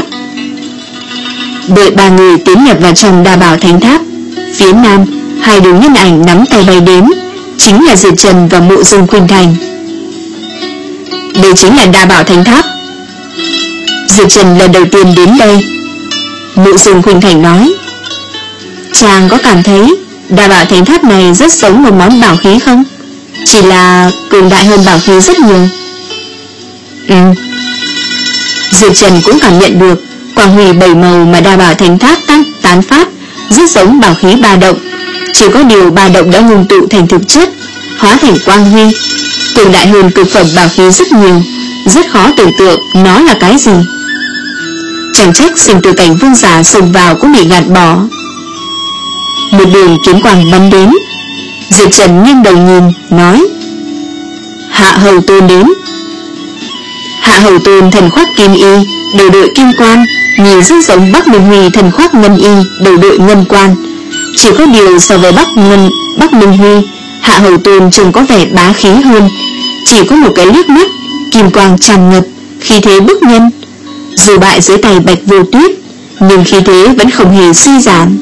Đợi ba người tiến nhập vào trong Đa Bảo Thánh Tháp, phía nam, hai đường nhân ảnh nắm tay bay đến, chính là Diệp Trần và Mộ Dung Khuynh Thành. Đây chính là Đa Bảo Thánh Tháp. Diệp Trần lần đầu tiên đến đây. Mộ Dung Khuynh Thành nói, chàng có cảm thấy Đa Bảo Thánh Tháp này rất giống một món bảo khí không? Chỉ là cường đại hơn bảo khí rất nhiều. Ừ. Diệp Trần cũng cảm nhận được quang huy bảy màu mà Đa Bảo Thánh Tháp tán, tán phát rất giống bảo khí ba động. Chỉ có điều ba động đã ngưng tụ thành thực chất, hóa thành quang huy, cường đại hơn cực phẩm bảo khí rất nhiều, rất khó tưởng tượng nó là cái gì. Chẳng trách sinh tử cảnh vương giả xông vào cũng bị gạt bỏ. Một đường kiếm quang bắn đến. Diệp Trần nghiêng đầu nhìn, nói, Hạ Hầu Tôn đến. Hạ Hầu Tôn thần khoác kim y, đầu đội kim quan, nhìn rất giống Bắc Minh Huy thần khoác ngân y, đầu đội ngân quan. Chỉ có điều so với Bắc Ngân, Bắc Minh Huy, Hạ Hầu Tôn trông có vẻ bá khí hơn. Chỉ có một cái liếc mắt, kim quang tràn ngập, khí thế bức nhân. Dù bại dưới tay Bạch Vô Tuyết, nhưng khí thế vẫn không hề suy giảm.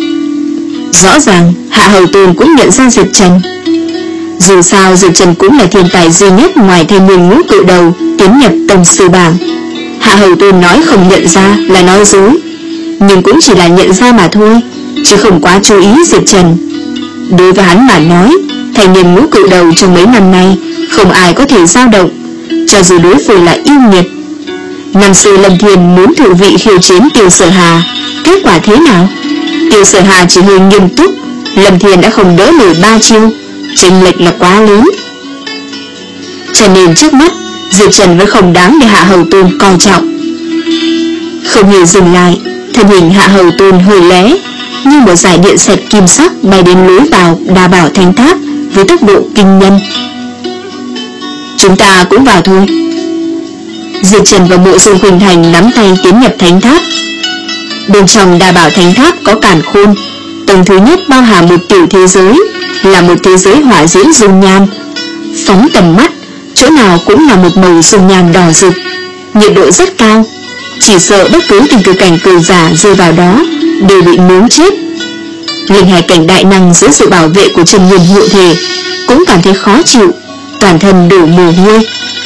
Rõ ràng Hạ Hầu Tôn cũng nhận ra Diệp Trần. Dù sao Diệp Trần cũng là thiên tài duy nhất ngoài Thanh Nguyên Ngũ Cự Đầu tiến nhập tông sư bảng. Hạ Hầu Tôn nói không nhận ra là nói dối, nhưng cũng chỉ là nhận ra mà thôi, chứ không quá chú ý Diệp Trần. Đối với hắn mà nói, Thanh Niên Ngũ Cự Đầu trong mấy năm nay không ai có thể dao động, cho dù đối phương là yêu nghiệt. Năm xưa Lâm Thiên muốn thử vị khiêu chiến Tiêu Sở Hà, kết quả thế nào? Tiêu Sở Hà chỉ hơi nghiêm túc, Lâm Thiên đã không đỡ nổi ba chiêu, chênh lệch là quá lớn. Cho nên trước mắt Diệp Trần vẫn không đáng để Hạ Hầu Tôn coi trọng. Không hề dừng lại, thân hình Hạ Hầu Tôn hơi lé, như một dải điện xẹt kim sắc bay đến lối vào Đa Bảo Thánh Tháp với tốc độ kinh nhân. Chúng ta cũng vào thôi. Diệp Trần và Mộ Dung Khuynh Thành nắm tay tiến nhập Thánh Tháp. Bên trong Đa Bảo Thánh Tháp có càn khôn. Tầng thứ nhất bao hàm một tiểu thế giới, là một thế giới hỏa diễm dung nhan. Phóng tầm mắt, chỗ nào cũng là một màu dung nhan đỏ rực, nhiệt độ rất cao, chỉ sợ bất cứ tình cử cảnh cường giả rơi vào đó đều bị nướng chết. Linh hải cảnh đại năng dưới sự bảo vệ của Trần Nguyên hộ thể cũng cảm thấy khó chịu, toàn thân đổ mồ hôi.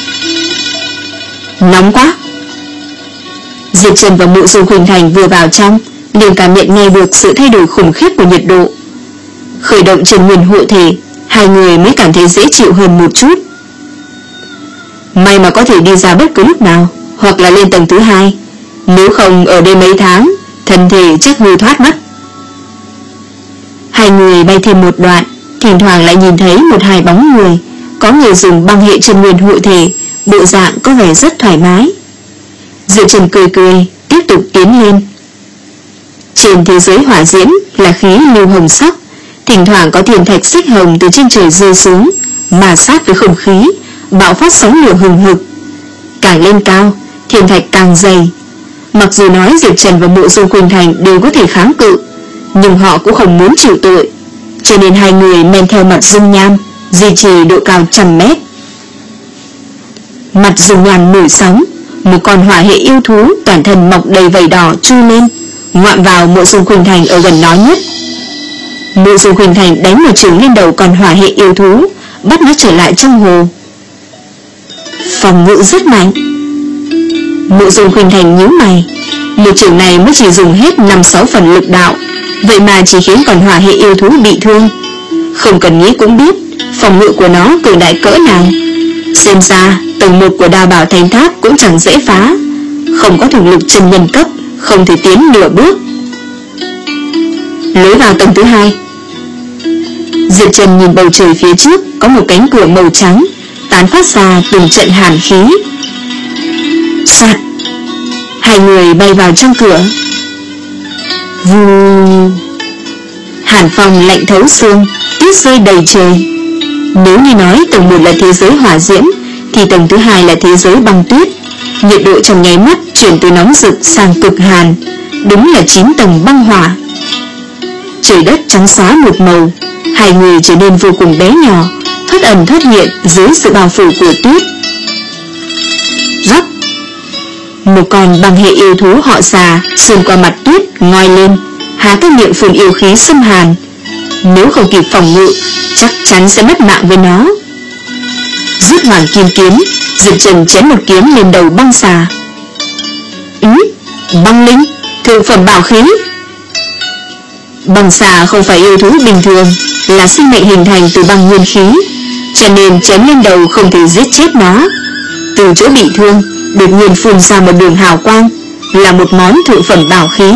Nóng quá. Diệp Trần và Mộ Dung Khuynh Thành vừa vào trong liền cảm nhận ngay được sự thay đổi khủng khiếp của nhiệt độ. Khởi động Trần Nguyên hộ thể, hai người mới cảm thấy dễ chịu hơn một chút. May mà có thể đi ra bất cứ lúc nào, hoặc là lên tầng thứ hai, nếu không ở đây mấy tháng, thân thể chắc hư thoát mất. Hai người bay thêm một đoạn, thỉnh thoảng lại nhìn thấy một hai bóng người, có người dùng băng hệ Trần Nguyên hộ thể, bộ dạng có vẻ rất thoải mái. Diệp Trần cười cười, tiếp tục tiến lên. Trên thế giới hỏa diễm là khí lưu hồng sắc, thỉnh thoảng có thiên thạch xích hồng từ trên trời rơi xuống, mà sát với không khí, bạo phát sóng lửa hừng hực. Càng lên cao, thiên thạch càng dày. Mặc dù nói Diệp Trần và Mộ Dung Khuynh Thành đều có thể kháng cự, nhưng họ cũng không muốn chịu tội, cho nên hai người men theo mặt dung nham, duy trì độ cao trăm mét. Mặt dung nham nổi sóng, một con hỏa hệ yêu thú toàn thân mọc đầy vảy đỏ chui lên, ngoạm vào Mộ Dung Khuynh Thành ở gần nó nhất. Mộ Dung Khuynh Thành đánh một chưởng lên đầu con hỏa hệ yêu thú, bắt nó trở lại trong hồ. Phòng ngự rất mạnh. Mộ Dung Khuynh Thành nhíu mày, một chưởng này mới chỉ dùng hết năm sáu phần lực đạo, vậy mà chỉ khiến con hỏa hệ yêu thú bị thương. Không cần nghĩ cũng biết phòng ngự của nó cường đại cỡ nào. Xem ra tầng một của Đa Bảo Thánh Tháp cũng chẳng dễ phá, không có thực lực chân nhân cấp không thể tiến nửa bước. Lối vào tầng thứ hai. Diệp Trần nhìn bầu trời phía trước có một cánh cửa màu trắng, tán phát ra từng trận hàn khí. Soạt, hai người bay vào trong cửa. Vù, hàn phong lạnh thấu xương, tuyết rơi đầy trời. Nếu như nói tầng một là thế giới hỏa diễm, thì tầng thứ hai là thế giới băng tuyết. Nhiệt độ trong nháy mắt chuyển từ nóng rực sang cực hàn, đúng là chín tầng băng hỏa. Trời đất trắng xóa một màu, hai người trở nên vô cùng bé nhỏ, thoát ẩn thoát hiện dưới sự bao phủ của tuyết. rắc. Một con băng hệ yêu thú họ Già xuyên qua mặt tuyết ngoi lên, há cái miệng phun yêu khí xâm hàn. Nếu không kịp phòng ngự, chắc chắn sẽ mất mạng với nó. Rút Hoàng Kim Kiếm, Diệp Trần chém một kiếm lên đầu băng xà. Ừ, băng linh, thượng phẩm bảo khí. Băng xà không phải yêu thú bình thường, là sinh mệnh hình thành từ băng nguyên khí, cho nên chém lên đầu không thể giết chết nó. Từ chỗ bị thương, đột nhiên phun ra một đường hào quang, là một món thượng phẩm bảo khí.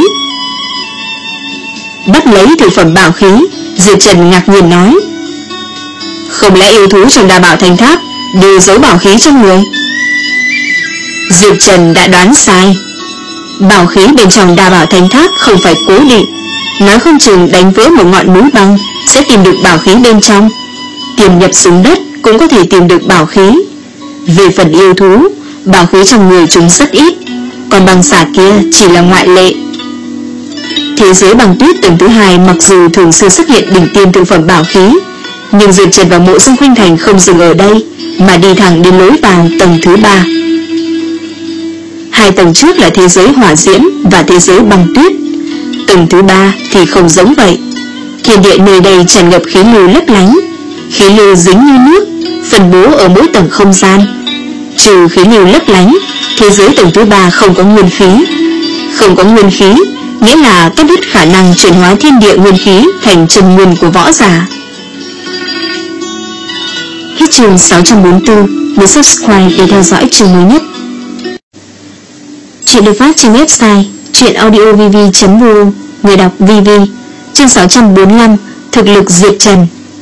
Bắt lấy thượng phẩm bảo khí, Diệp Trần ngạc nhiên nói: không lẽ yêu thú trong Đa Bảo Thánh Tháp đều giấu bảo khí trong người? Diệp Trần đã đoán sai. Bảo khí bên trong Đa Bảo Thánh Tháp không phải cố định, nói không chừng đánh vỡ một ngọn núi băng sẽ tìm được bảo khí bên trong. Tiềm nhập xuống đất cũng có thể tìm được bảo khí. Về phần yêu thú, bảo khí trong người chúng rất ít, còn băng xà kia chỉ là ngoại lệ. Thế giới băng tuyết tầng thứ hai mặc dù thường xuyên xuất hiện đỉnh tiêm thượng phẩm bảo khí, nhưng Diệp Trần và Mộ Dương Khuynh Thành không dừng ở đây, mà đi thẳng đến lối vào tầng thứ ba. Hai tầng trước là thế giới hỏa diễm và thế giới băng tuyết. Tầng thứ ba thì không giống vậy. Thiên địa nơi đây tràn ngập khí lưu lấp lánh, khí lưu dính như nước, phân bố ở mỗi tầng không gian. Trừ khí lưu lấp lánh, thế giới tầng thứ ba không có nguyên khí. Không có nguyên khí nghĩa là cắt đứt khả năng chuyển hóa thiên địa nguyên khí thành chân nguyên của võ giả. Hết chương sáu trăm bốn mươi tư, nhớ subscribe để theo dõi chương mới nhất. Chuyện được phát trên website truyệnaudiovv chấm vê o, người đọc vê vê. Chương sáu trăm bốn mươi lăm, thực lực Diệp Trần.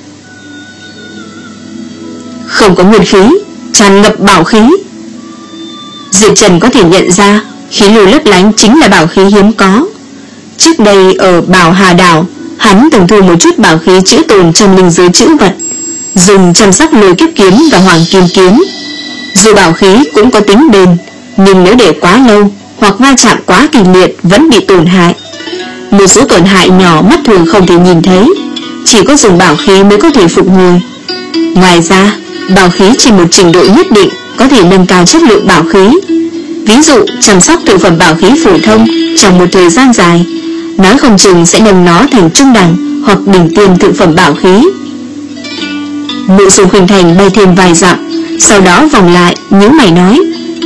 Không có nguyên khí, tràn ngập bảo khí. Diệp Trần có thể nhận ra khí lưu lấp lánh chính là bảo khí hiếm có. Trước đây ở Bảo Hà Đảo, hắn từng thu một chút bảo khí chữ tồn trong linh giới chữ vật, dùng chăm sóc Lôi Kiếp Kiếm và Hoàng Kim Kiếm. Dù bảo khí cũng có tính bền, nhưng nếu để quá lâu hoặc va chạm quá kịch liệt vẫn bị tổn hại. Một số tổn hại nhỏ mắt thường không thể nhìn thấy, chỉ có dùng bảo khí mới có thể phục hồi. Ngoài ra, bảo khí chỉ một trình độ nhất định có thể nâng cao chất lượng bảo khí. Ví dụ chăm sóc thượng phẩm bảo khí phổ thông trong một thời gian dài, nói không chừng sẽ nâng nó thành trung đẳng hoặc đỉnh tiêm thượng phẩm bảo khí. Mộ Dương Khuynh Thành bay thêm vài dặm, sau đó vòng lại nhíu mày nói: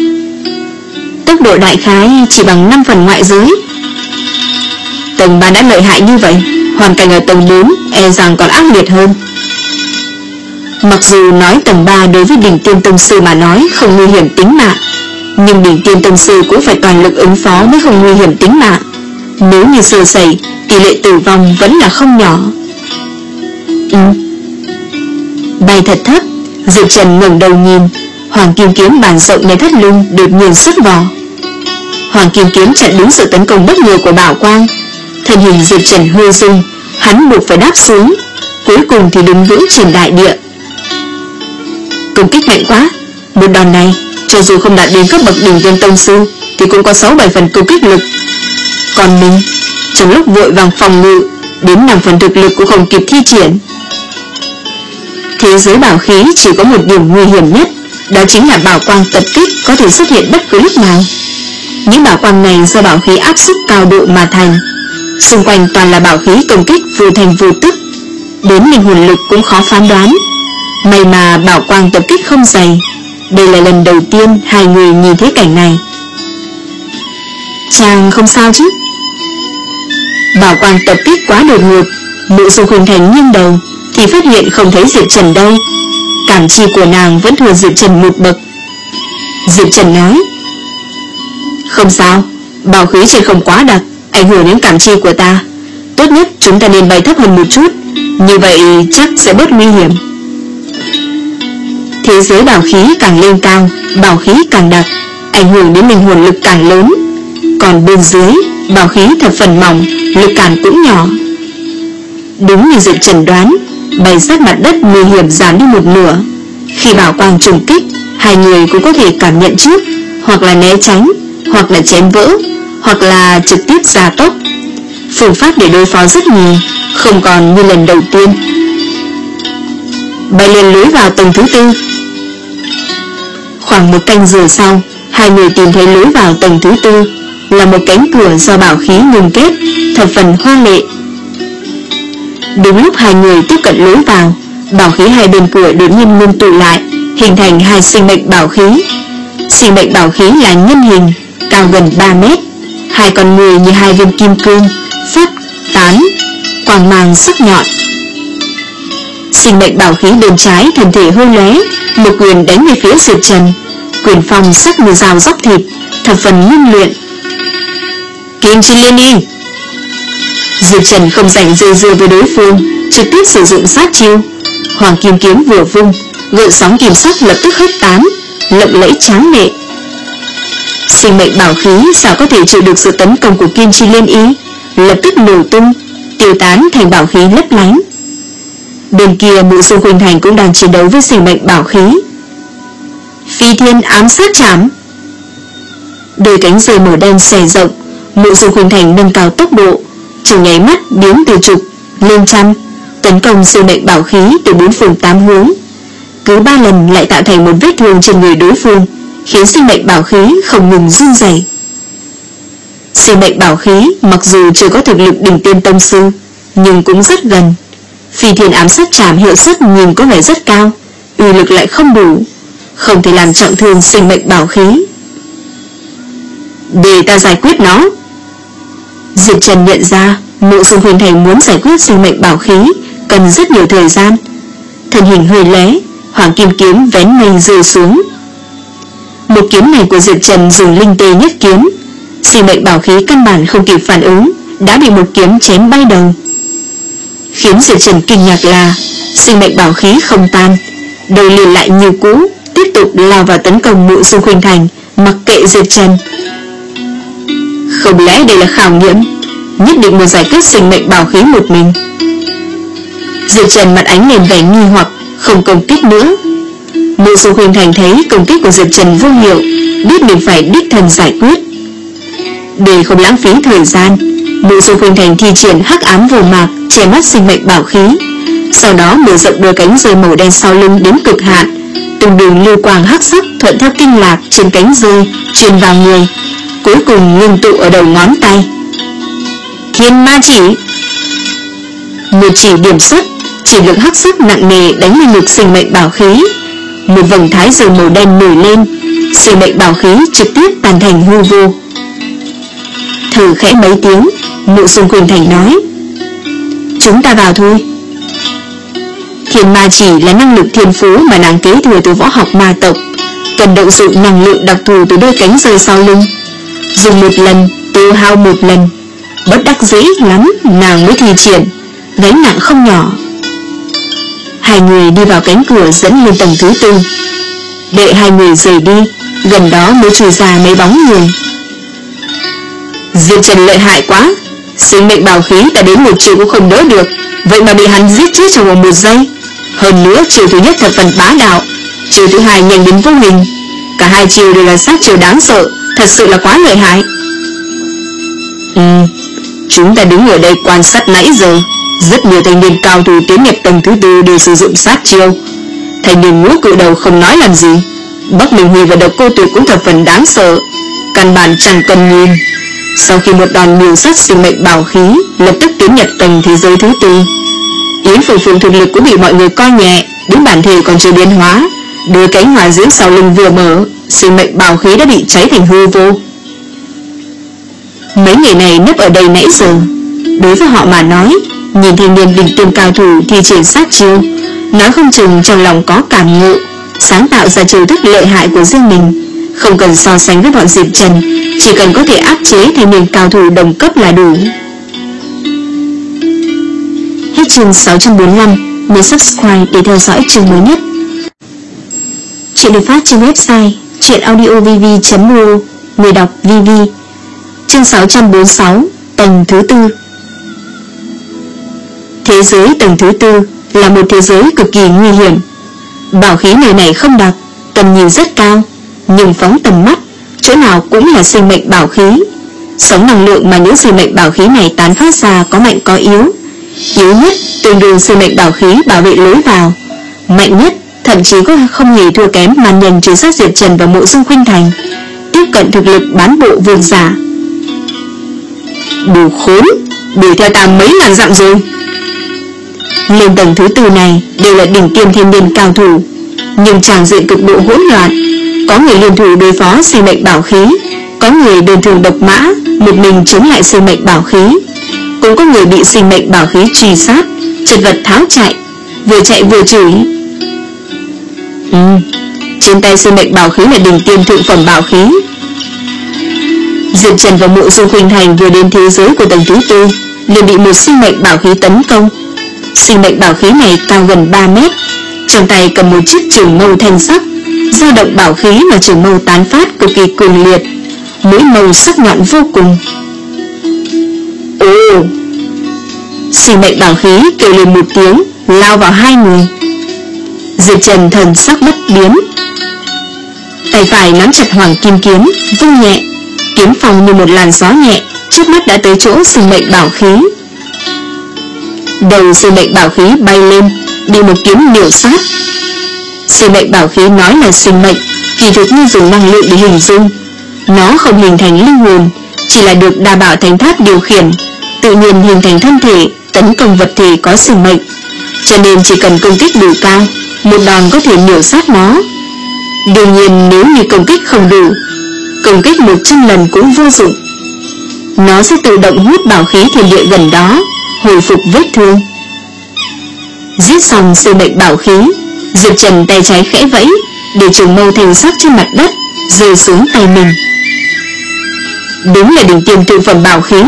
tốc độ đại khái chỉ bằng năm phần ngoại giới. Tầng ba đã lợi hại như vậy, hoàn cảnh ở tầng bốn e rằng còn ác liệt hơn. Mặc dù nói tầng ba đối với đỉnh tiêm tông sư mà nói không nguy hiểm tính mạng, nhưng đỉnh tiêm tông sư cũng phải toàn lực ứng phó mới không nguy hiểm tính mạng. Nếu như sơ sẩy, tỷ lệ tử vong vẫn là không nhỏ. Ừ. Bay thật thấp, Diệp Trần ngẩng đầu nhìn, Hoàng Kim Kiếm bản rộngในthắt lưng đột nhiên xuất vỏ. Hoàng Kim Kiếm chặn đứng sự tấn công bất ngờ của Bảo Quang. Thân hình Diệp Trần hơi rung, hắn buộc phải đáp xuống, cuối cùng thì đứng vững trên đại địa. Công kích mạnh quá, một đòn này cho dù không đạt đến cấp bậc đỉnh tiêm tông sư thì cũng có sáu bảy phần công kích lực. Còn mình, trong lúc vội vàng phòng ngự, đến năm phần thực lực cũng không kịp thi triển. Thế giới bảo khí chỉ có một điểm nguy hiểm nhất, đó chính là bảo quang tập kích có thể xuất hiện bất cứ lúc nào. Những bảo quang này do bảo khí áp suất cao độ mà thành, xung quanh toàn là bảo khí công kích vô thành vô tức, đến linh hồn lực cũng khó phán đoán. May mà bảo quang tập kích không dày. Đây là lần đầu tiên hai người nhìn thấy cảnh này. Chàng không sao chứ? Bảo quang tập kích quá đột ngột, Mộ Dương Khuynh Thành nghiêng đầu thì phát hiện không thấy Diệp Trần đâu. Cảm chi của nàng vẫn thua Diệp Trần một bậc. Diệp Trần nói: không sao, bảo khí trên không quá đặc, ảnh hưởng đến cảm chi của ta. Tốt nhất chúng ta nên bay thấp hơn một chút, như vậy chắc sẽ bớt nguy hiểm. Thế giới bảo khí càng lên cao, bảo khí càng đặc, ảnh hưởng đến linh hồn lực càng lớn. Còn bên dưới, bảo khí thập phần mỏng, lực cản cũng nhỏ. Đúng như Diệp Trần đoán, bay sát mặt đất nguy hiểm giảm đi một nửa. Khi bảo quang trùng kích, hai người cũng có thể cảm nhận trước, hoặc là né tránh, hoặc là chém vỡ, hoặc là trực tiếp gia tốc. Phương pháp để đối phó rất nhiều, không còn như lần đầu tiên. Bay lên lối vào tầng thứ tư. Khoảng một canh giờ sau, Hai người tìm thấy lối vào tầng thứ tư, là một cánh cửa do bảo khí ngưng kết, thập phần hoa lệ. Đúng lúc hai người tiếp cận lối vào, bảo khí hai bên cửa đột nhiên ngưng tụ lại, hình thành hai sinh mệnh bảo khí. Sinh mệnh bảo khí là nhân hình, cao gần ba mét, hai con người như hai viên kim cương, phát tán quang mang sắc nhọn. Sinh mệnh bảo khí bên trái thân thể hơi lóe, một quyền đánh về phía Diệp Trần. Quyền phong sắc như dao róc thịt, thập phần ngưng luyện. Kim Chi Liên Y. Diệp Trần không rảnh dây dưa với đối phương, trực tiếp sử dụng sát chiêu. Hoàng kim kiếm vừa vung, gợn sóng kim sắc lập tức hất tán, lộng lẫy tráng lệ. Sinh mệnh bảo khí sao có thể chịu được sự tấn công của Kim Chi Liên Y, lập tức nổ tung, tiêu tán thành bảo khí lấp lánh. Bên kia Mộ Dung Khuynh Thành cũng đang chiến đấu với sinh mệnh bảo khí. Phi thiên ám sát chảm. Đôi cánh rơi màu đen xòe rộng, Mộ Dung Khuynh Thành nâng cao tốc độ, trong nháy mắt biến từ chục lên trăm, tấn công sinh mệnh bảo khí từ bốn phương tám hướng. Cứ ba lần lại tạo thành một vết thương trên người đối phương, khiến sinh mệnh bảo khí không ngừng run rẩy. Sinh mệnh bảo khí mặc dù chưa có thực lực đỉnh tiên tông sư, nhưng cũng rất gần. Phi thiên ám sát chảm hiệu suất nhìn có vẻ rất cao, uy lực lại không đủ, không thể làm trọng thương sinh mệnh bảo khí. Để ta giải quyết nó. Diệp Trần nhận ra Mộ Dung Khuynh Thành muốn giải quyết sinh mệnh bảo khí cần rất nhiều thời gian. Thân hình hơi lóe, hoàng kim kiếm vén mây rơi xuống. Một kiếm này của Diệp Trần dùng linh tê nhất kiếm, sinh mệnh bảo khí căn bản không kịp phản ứng, đã bị một kiếm chém bay đầu. Khiến Diệp Trần kinh ngạc là sinh mệnh bảo khí không tan, đầu liền lại như cũ, tiếp tục lao vào tấn công Mộ Dung Khuynh Thành, mặc kệ Diệp Trần. Không lẽ đây là khảo nghiệm, nhất định muốn giải quyết sinh mệnh bảo khí một mình. Diệp Trần mặt ánh lên vẻ nghi hoặc, không công kích nữa. Mộ Dung Khuynh Thành thấy công kích của Diệp Trần vô hiệu, biết mình phải đích thân giải quyết. Để không lãng phí thời gian, Mộ Dung Khuynh Thành thi triển hắc ám vô mạc che mắt sinh mệnh bảo khí, sau đó mở rộng đôi cánh rơi màu đen sau lưng đến cực hạn, từng đường lưu quang hắc sắc thuận theo kinh lạc trên cánh rơi truyền vào người, cuối cùng ngưng tụ ở đầu ngón tay. Thiên ma chỉ. Một chỉ điểm xuất, chỉ lực hắc sắc nặng nề đánh lên ngực sinh mệnh bảo khí. Một vầng thái dương màu đen nổi lên, sinh mệnh bảo khí trực tiếp tàn thành hư vô. Thở khẽ mấy tiếng, Mộ Dung Khuynh Thành nói: chúng ta vào thôi. Thiên ma chỉ là năng lực thiên phú mà nàng kế thừa từ võ học ma tộc, cần động dụng năng lượng đặc thù từ đôi cánh rơi sau lưng, dùng một lần tiêu hao một lần, bất đắc dĩ lắm nàng mới thi triển, gánh nặng không nhỏ. Hai người đi vào cánh cửa dẫn lên tầng thứ tư. Đợi hai người rời đi, gần đó mới chui ra mấy bóng người. Diệp Trần lợi hại quá, sinh mệnh bảo khí ta đến một chiều cũng không đỡ được, vậy mà bị hắn giết chết trong vòng một giây. Hơn nữa chiều thứ nhất thập phần bá đạo, chiều thứ hai nhanh đến vô hình, cả hai chiều đều là sát chiều đáng sợ, thật sự là quá lợi hại. Ừ, chúng ta đứng ở đây quan sát nãy giờ, rất nhiều thanh niên cao thủ tiến nhập tầng thứ tư đều sử dụng sát chiêu. Thanh niên ngũ cự đầu không nói làm gì, Bắc Minh Huy và Độc Cô Tuyệt cũng thập phần đáng sợ, căn bản chẳng cần nhìn. Sau khi một đòn miêu sát sinh mệnh bảo khí, lập tức tiến nhập tầng thế giới thứ tư. Yến Phượng Phượng thực lực cũng bị mọi người coi nhẹ, đến bản thể còn chưa biến hóa, đôi cánh hỏa diễm sau lưng vừa mở, sinh mệnh bảo khí đã bị cháy thành hư vô. Mấy người này nấp ở đây nãy giờ, đối với họ mà nói, nhìn thanh niên đỉnh tiêm cao thủ thi triển sát chiêu, nói không chừng trong lòng có cảm ngộ, sáng tạo ra chiêu thức lợi hại của riêng mình, không cần so sánh với bọn Diệp Trần, chỉ cần có thể áp chế thanh niên cao thủ đồng cấp là đủ. Hết chương sáu trăm bốn mươi lăm, nhấn subscribe để theo dõi chương mới nhất. Chuyện được phát trên website truyệnaudiovv chấm r o, người đọc vê vê. Chương sáu trăm bốn mươi sáu, tầng thứ tư. Thế giới tầng thứ tư là một thế giới cực kỳ nguy hiểm. Bảo khí nơi này không đặc, tầm nhìn rất cao, nhưng phóng tầm mắt, chỗ nào cũng là sinh mệnh bảo khí. Sóng năng lượng mà những sinh mệnh bảo khí này tán phát ra có mạnh có yếu. Yếu nhất tương đương sinh mệnh bảo khí bảo vệ lối vào, mạnh nhất thậm chí có không hề thua kém màn nhân truy sát Diệp Trần và Mộ Dung Khuynh Thành. Tiếp tiếp cận thực lực bán bộ vương giả. Đồ khốn, đuổi theo ta mấy ngàn dặm rồi. Lên tầng thứ tư này đều là đỉnh tiêm thiên niên cao thủ, nhưng tràng diện cực độ hỗn loạn. Có người liên thủ đối phó sinh mệnh bảo khí, có người đơn thường độc mã một mình chống lại sinh mệnh bảo khí, cũng có người bị sinh mệnh bảo khí truy sát, chật vật tháo chạy, vừa chạy vừa chửi. Ừ, trên tay sinh mệnh bảo khí là đỉnh tiêm thượng phẩm bảo khí. Diệp Trần và Mộ Dung Khuynh Thành vừa đến thế giới của tầng thứ tư liền bị một sinh mệnh bảo khí tấn công. Sinh mệnh bảo khí này cao gần ba mét, trong tay cầm một chiếc trường mâu thanh sắc, dao động bảo khí và trường mâu tán phát cực kỳ cường liệt, mũi mâu sắc nhọn vô cùng. Ồ! Sinh mệnh bảo khí kêu lên một tiếng, lao vào hai người. Diệp Trần thần sắc bất biến, tay phải nắm chặt hoàng kim kiếm, vung nhẹ, kiếm phong như một làn gió nhẹ, trước mắt đã tới chỗ sinh mệnh bảo khí. Đầu sinh mệnh bảo khí bay lên, bị một kiếm miểu sát. Sinh mệnh bảo khí nói là sinh mệnh, kỳ thực như dùng năng lượng để hình dung. Nó không hình thành linh hồn, chỉ là được đa bảo thánh tháp điều khiển, tự nhiên hình thành thân thể, tấn công vật thể có sinh mệnh. Cho nên chỉ cần công kích đủ cao, một đòn có thể miểu sát nó. Đương nhiên nếu như công kích không đủ, công kích một trăm lần cũng vô dụng. Nó sẽ tự động hút bảo khí thiên địa gần đó, hồi phục vết thương. Giết xong sinh mệnh bảo khí, Diệp Trần tay trái khẽ vẫy, để trường mâu thanh sắc trên mặt đất rơi xuống tay mình. Đúng là đỉnh tiêm thượng phẩm bảo khí.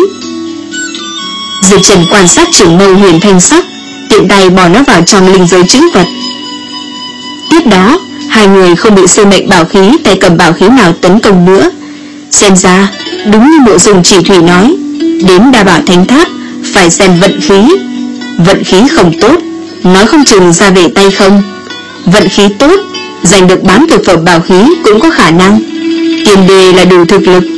Diệp Trần quan sát trường mâu huyền thanh sắc, tiện tay bỏ nó vào trong linh giới trữ vật. Tiếp đó, hai người không bị sinh mệnh bảo khí tay cầm bảo khí nào tấn công nữa. Xem ra, đúng như Mộ Dung Chỉ Thủy nói, đến đa bảo thánh tháp phải xem vận khí. Vận khí không tốt, nói không chừng ra về tay không. Vận khí tốt, giành được bán thực phẩm bảo khí cũng có khả năng. Tiền đề là đủ thực lực.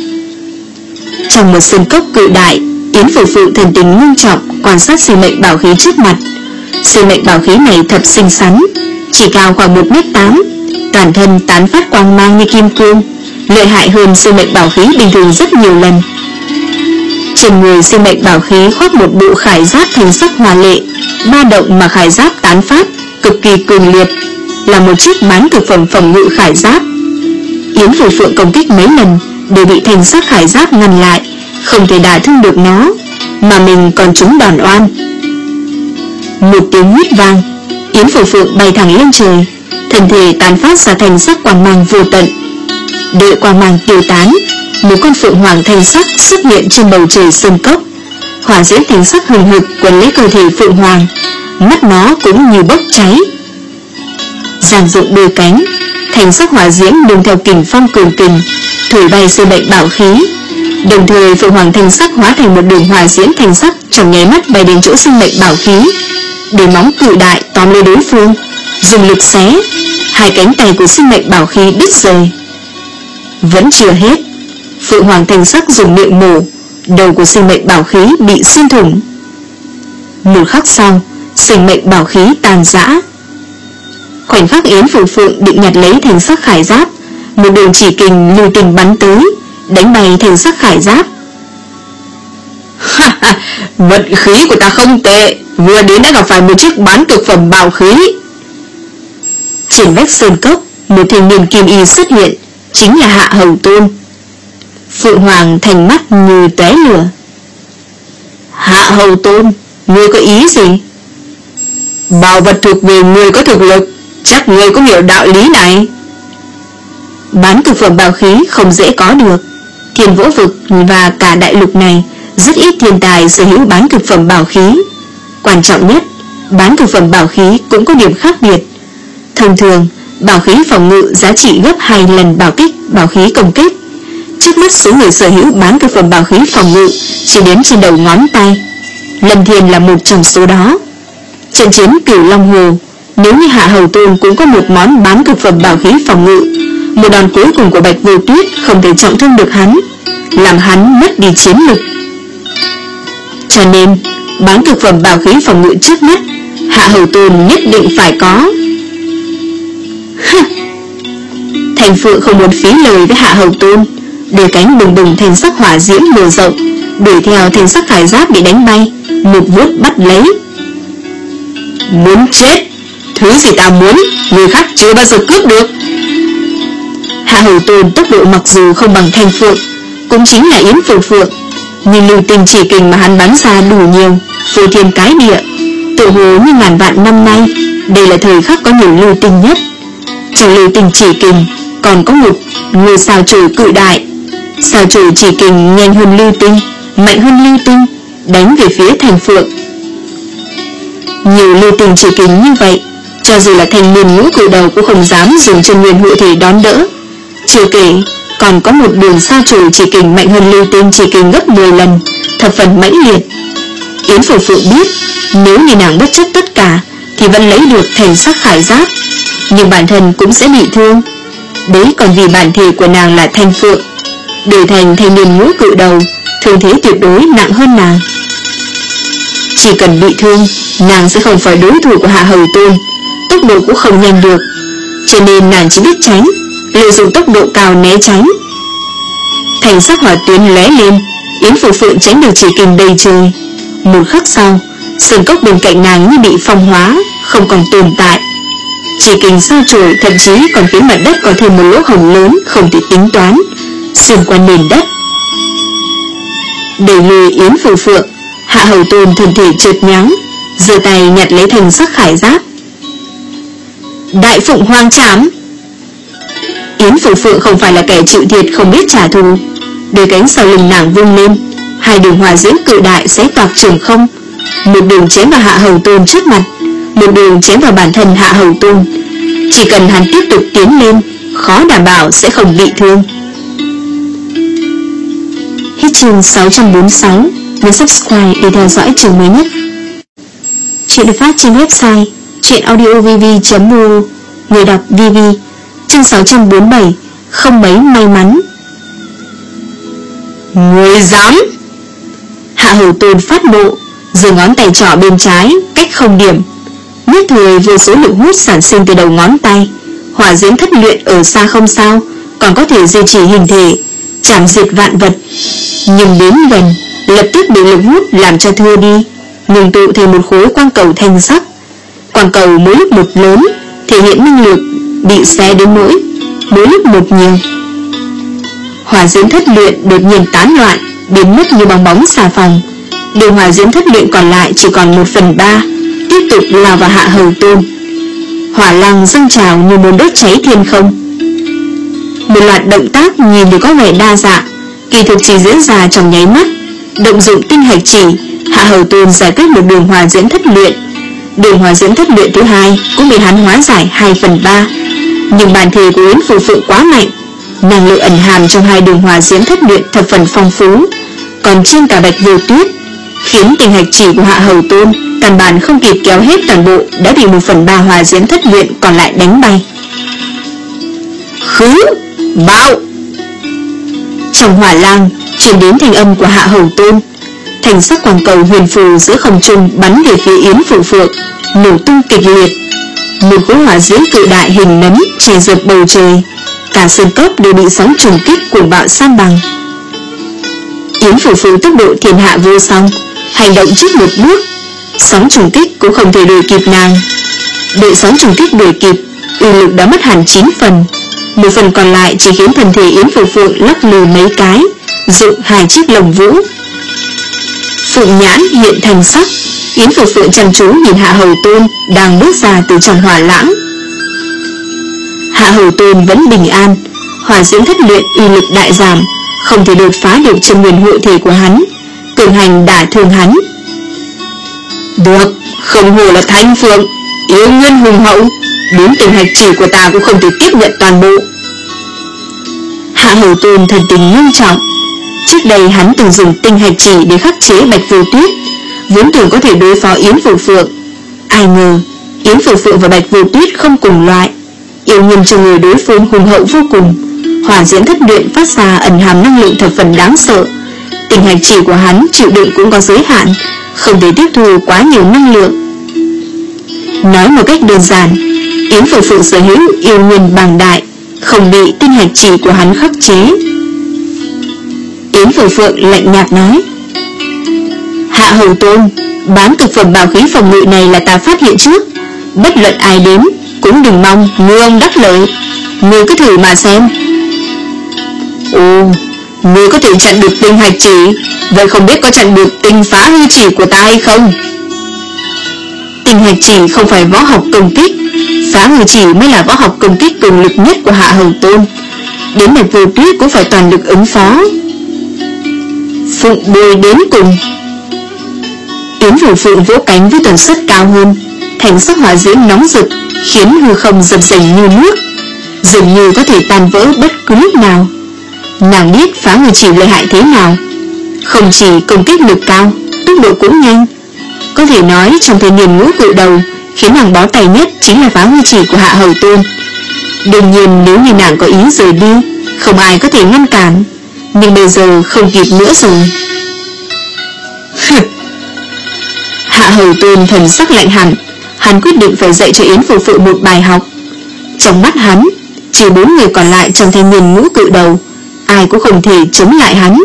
Trong một sơn cốc cự đại, Yến Phù Phụ thần tình nghiêm trọng quan sát sinh mệnh bảo khí trước mặt. Sinh mệnh bảo khí này thật xinh xắn, chỉ cao khoảng một mét tám, toàn thân tán phát quang mang như kim cương, lợi hại hơn sinh mệnh bảo khí bình thường rất nhiều lần. Trên người sinh mệnh bảo khí khoác một bộ khải giáp thanh sắc hoa lệ, ba động mà khải giáp tán phát cực kỳ cường liệt, là một chiếc bán thực phẩm phòng ngự khải giáp. Yến Phù Phượng công kích mấy lần đều bị thanh sắc khải giáp ngăn lại, không thể đả thương được nó, mà mình còn trúng đòn oan. Một tiếng huýt vang, Yến Phù Phượng bay thẳng lên trời, thân thể tán phát ra thanh sắc quang mang vô tận. Đợi quang mang tiêu tán, một con phượng hoàng thanh sắc xuất hiện trên bầu trời sơn cốc. Hỏa diễm thanh sắc hừng hực quấn lấy cơ thể phượng hoàng, mắt nó cũng như bốc cháy. Dang rộng đôi cánh, thanh sắc hỏa diễm đương theo kình phong cường kình thổi bay sinh mệnh bảo khí. Đồng thời phượng hoàng thanh sắc hóa thành một đường hỏa diễm thanh sắc trong nháy mắt bay đến chỗ sinh mệnh bảo khí, để móng cự đại tóm lấy đối phương, dùng lực xé, hai cánh tay của sinh mệnh bảo khí đứt rời. Vẫn chưa hết, phượng hoàng thanh sắc dùng miệng mổ, đầu của sinh mệnh bảo khí bị xuyên thủng. Một khắc sau, sinh mệnh bảo khí tàn rã. Khoảnh khắc Yến Phù Phượng định nhặt lấy thanh sắc khải giáp, một đường chỉ kình lưu tình bắn tới, đánh bay thanh sắc khải giáp. Vận khí của ta không tệ, vừa đến đã gặp phải một chiếc bán cực phẩm bảo khí. Trên vách sơn cốc, một thanh niên kim y xuất hiện, chính là Hạ Hầu Tôn. Phượng Hoàng thành mắt như tóe lửa. Hạ Hầu Tôn, ngươi có ý gì? Bảo vật thuộc về người có thực lực, chắc ngươi cũng hiểu đạo lý này. Bán cực phẩm bảo khí không dễ có được. Thiên Vũ Vực và cả đại lục này rất ít thiên tài sở hữu bán cực phẩm bảo khí. Quan trọng nhất, bán cực phẩm bảo khí cũng có điểm khác biệt. Thông thường, bảo khí phòng ngự giá trị gấp hai lần bảo kích bảo khí công kích. Trước mắt số người sở hữu bán cực phẩm bảo khí phòng ngự chỉ đếm trên đầu ngón tay. Lâm Thiên là một trong số đó. Trận chiến Cửu Long Hồ, nếu như Hạ Hầu Tôn cũng có một món bán cực phẩm bảo khí phòng ngự, một đòn cuối cùng của Bạch Vô Tuyết không thể trọng thương được hắn, làm hắn mất đi chiến lực. Cho nên bán cực phẩm bảo khí phòng ngự trước mắt Hạ Hầu Tôn nhất định phải có. Thành Phượng không muốn phí lời với Hạ Hầu Tôn, đôi cánh bừng bừng thành sắc hỏa diễm mở rộng, đuổi theo thành sắc khải giáp bị đánh bay, một vuốt bắt lấy. Muốn chết? Thứ gì ta muốn, người khác chưa bao giờ cướp được. Hạ Hầu Tôn tốc độ mặc dù không bằng Thành Phượng, cũng chính là Yến Phượng Phượng, nhưng lưu tình chỉ kình mà hắn bắn ra đủ nhiều, phô thiên cái địa, tự hồ như ngàn vạn năm nay đây là thời khắc có nhiều lưu tình nhất. Trong lưu tình chỉ kình còn có một người sao chổi cự đại. Sao chổi chỉ kình nhanh hơn lưu tinh, mạnh hơn lưu tinh, đánh về phía Thành Phượng. Nhiều lưu tình chỉ kình như vậy, cho dù là thanh niên ngũ cự đầu cũng không dám dùng chân nguyên hộ thể đón đỡ. Chưa kể còn có một đường sao chổi chỉ kình mạnh hơn lưu tinh chỉ kình gấp mười lần, thập phần mãnh liệt. Yến Phượng Phượng biết nếu như nàng bất chấp tất cả thì vẫn lấy được thành sắc khải giáp, nhưng bản thân cũng sẽ bị thương. Đấy còn vì bản thể của nàng là Thanh Phượng, đổi thành thanh niên ngũ cự đầu, thương thế tuyệt đối nặng hơn nàng. Chỉ cần bị thương, nàng sẽ không phải đối thủ của Hạ Hầu Tôn, tốc độ cũng không nhanh được, cho nên nàng chỉ biết tránh, lợi dụng tốc độ cao né tránh. Thành sắc hỏa tuyến lóe lên, Yến Phượng Phượng tránh được chỉ kình đầy trời. Một khắc sau, sườn cốc bên cạnh nàng như bị phong hóa, không còn tồn tại. Chỉ kình sao chổi thậm chí còn khiến mặt đất có thêm một lỗ hổng lớn không thể tính toán, xuyên qua nền đất. Đẩy lùi Yến Phượng Phượng, Hạ Hầu Tôn thân thể trượt nháng, giơ tay nhặt lấy thành sắc khải giáp. Đại Phụng Hoang Trảm. Yến Phượng Phượng không phải là kẻ chịu thiệt không biết trả thù, đôi cánh sau lưng nàng vung lên, hai đường hỏa diễm cự đại xé toạc trường không, một đường chém vào Hạ Hầu Tôn trước mặt, một đường chém vào bản thân Hạ Hầu Tôn. Chỉ cần hắn tiếp tục tiến lên, khó đảm bảo sẽ không bị thương. Hết chương sáu trăm bốn mươi sáu. Nhấn subscribe để theo dõi chương mới nhất. Chuyện được phát trên website truyệnaudiovv chấm o. Người đọc vê vê. Chương sáu trăm bốn mươi bảy. Không mấy may mắn. Người dám! Hạ Hầu Tôn phát nộ, giơ ngón tay trỏ bên trái cách không điểm, nhất thời vô số lực hút sản sinh từ đầu ngón tay. Hỏa diễm thất luyện ở xa không sao, còn có thể duy trì hình thể, chảm diệt vạn vật, nhưng đến gần lập tức bị lực hút làm cho thưa đi, ngừng tụ thành một khối quang cầu thanh sắc. Quang cầu mỗi lúc một lớn, thể hiện năng lượng bị xé đến nỗi mỗi lúc một nhiều. Hỏa diễm thất luyện đột nhiên tán loạn, biến mất như bong bóng xà phòng. Đường hỏa diễm thất luyện còn lại chỉ còn một phần ba, tiếp tục lao vào Hạ Hầu Tôn. Hỏa lăng dâng trào như muốn đốt cháy thiên không. Một loạt động tác nhìn thì có vẻ đa dạng, kỳ thực chỉ diễn ra trong nháy mắt. Động dụng tinh hạch chỉ, Hạ Hầu Tôn giải quyết một đường hỏa diễm thất luyện. Đường hỏa diễm thất luyện thứ hai cũng bị hắn hóa giải hai phần ba. Nhưng bản thể của Yến Phượng Phượng quá mạnh, năng lượng ẩn hàm trong hai đường hỏa diễm thất luyện thập phần phong phú, còn trên cả Bạch Vô Tuyết, khiến tinh hạch chỉ của Hạ Hầu Tôn căn bản không kịp kéo hết toàn bộ đã bị một phần ba hỏa diễm thất luyện còn lại đánh bay. Khứ bạo! Trong hỏa lang truyền đến thanh âm của Hạ Hầu Tôn. Thành sắc quang cầu huyền phù giữa không trung bắn về phía Yến Phượng Phượng, nổ tung kịch liệt. Một khối hỏa diễm cự đại hình nấm che dập bầu trời, cả sơn cốc đều bị sóng trùng kích cuồng bạo san bằng. Yến Phượng Phượng tốc độ thiên hạ vô song, hành động trước một bước, sóng trùng kích cũng không thể đuổi kịp nàng. Đợi sóng trùng kích đuổi kịp, uy lực đã mất hẳn chín phần, một phần còn lại chỉ khiến thân thể Yến Phượng Phượng lắc lư mấy cái, dựng hai chiếc lồng vũ. Phượng nhãn hiện thành sắc, Yến Phượng Phượng chăm chú nhìn Hạ Hầu Tôn đang bước ra từ trong hỏa lãng. Hạ Hầu Tôn vẫn bình an, hỏa diễm thất luyện uy lực đại giảm, không thể đột phá được chân nguyên hộ thể của hắn, cường hành đả thương hắn. Được, không hồ là Thanh Phượng, yêu nguyên hùng hậu, đến tình hạch chỉ của ta cũng không thể tiếp nhận toàn bộ. Hạ Hầu Tôn thần tình nghiêm trọng. Trước đây hắn từng dùng tinh hạch chỉ để khắc chế Bạch Vô Tuyết, vốn tưởng có thể đối phó Yến Phượng Phượng. Ai ngờ Yến Phượng Phượng và Bạch Vô Tuyết không cùng loại, yêu nhiên cho người đối phương hùng hậu vô cùng. Hỏa diễm thất luyện phát ra ẩn hàm năng lượng thập phần đáng sợ. Tinh hạch chỉ của hắn chịu đựng cũng có giới hạn, không thể tiếp thu quá nhiều năng lượng. Nói một cách đơn giản, Yến Phượng Phượng sở hữu yêu nguyên bằng đại, không bị tinh hạch chỉ của hắn khắc chế. Yến Phượng Phượng lạnh nhạt nói: Hạ Hầu Tôn, bán cực phẩm bảo khí phòng ngự này là ta phát hiện trước, bất luận ai đến cũng đừng mong ngư ông đắc lợi. Ngươi cứ thử mà xem. Ồ, ngươi có thể chặn được tinh hạch chỉ, vậy không biết có chặn được tinh phá hư chỉ của ta hay không? Tinh hạch chỉ không phải võ học công kích, phá hư chỉ mới là võ học công kích cường lực nhất của Hạ Hầu Tôn. Đến Bạch Vô Tuyết cũng phải toàn lực ứng phó. Phụng bồi đến cùng. Yến Phượng Phượng vỗ cánh với tần suất cao hơn, thành sắc hỏa diễm nóng rực khiến hư không dập dềnh như nước, dường như có thể tan vỡ bất cứ lúc nào. Nàng biết phá hư chỉ lợi hại thế nào, không chỉ công kích lực cao, tốc độ cũng nhanh. Có thể nói trong thời niên ngũ cự đầu, khiến nàng bó tay nhất chính là phá hư chỉ của Hạ Hầu Tôn. Đương nhiên nếu như nàng có ý rời đi, không ai có thể ngăn cản, nhưng bây giờ không kịp nữa rồi. Hạ Hầu Tôn thần sắc lạnh hẳn, hắn quyết định phải dạy cho Yến Phượng Phượng một bài học. Trong mắt hắn, chỉ bốn người còn lại trong thanh niên ngũ cự đầu, ai cũng không thể chống lại hắn.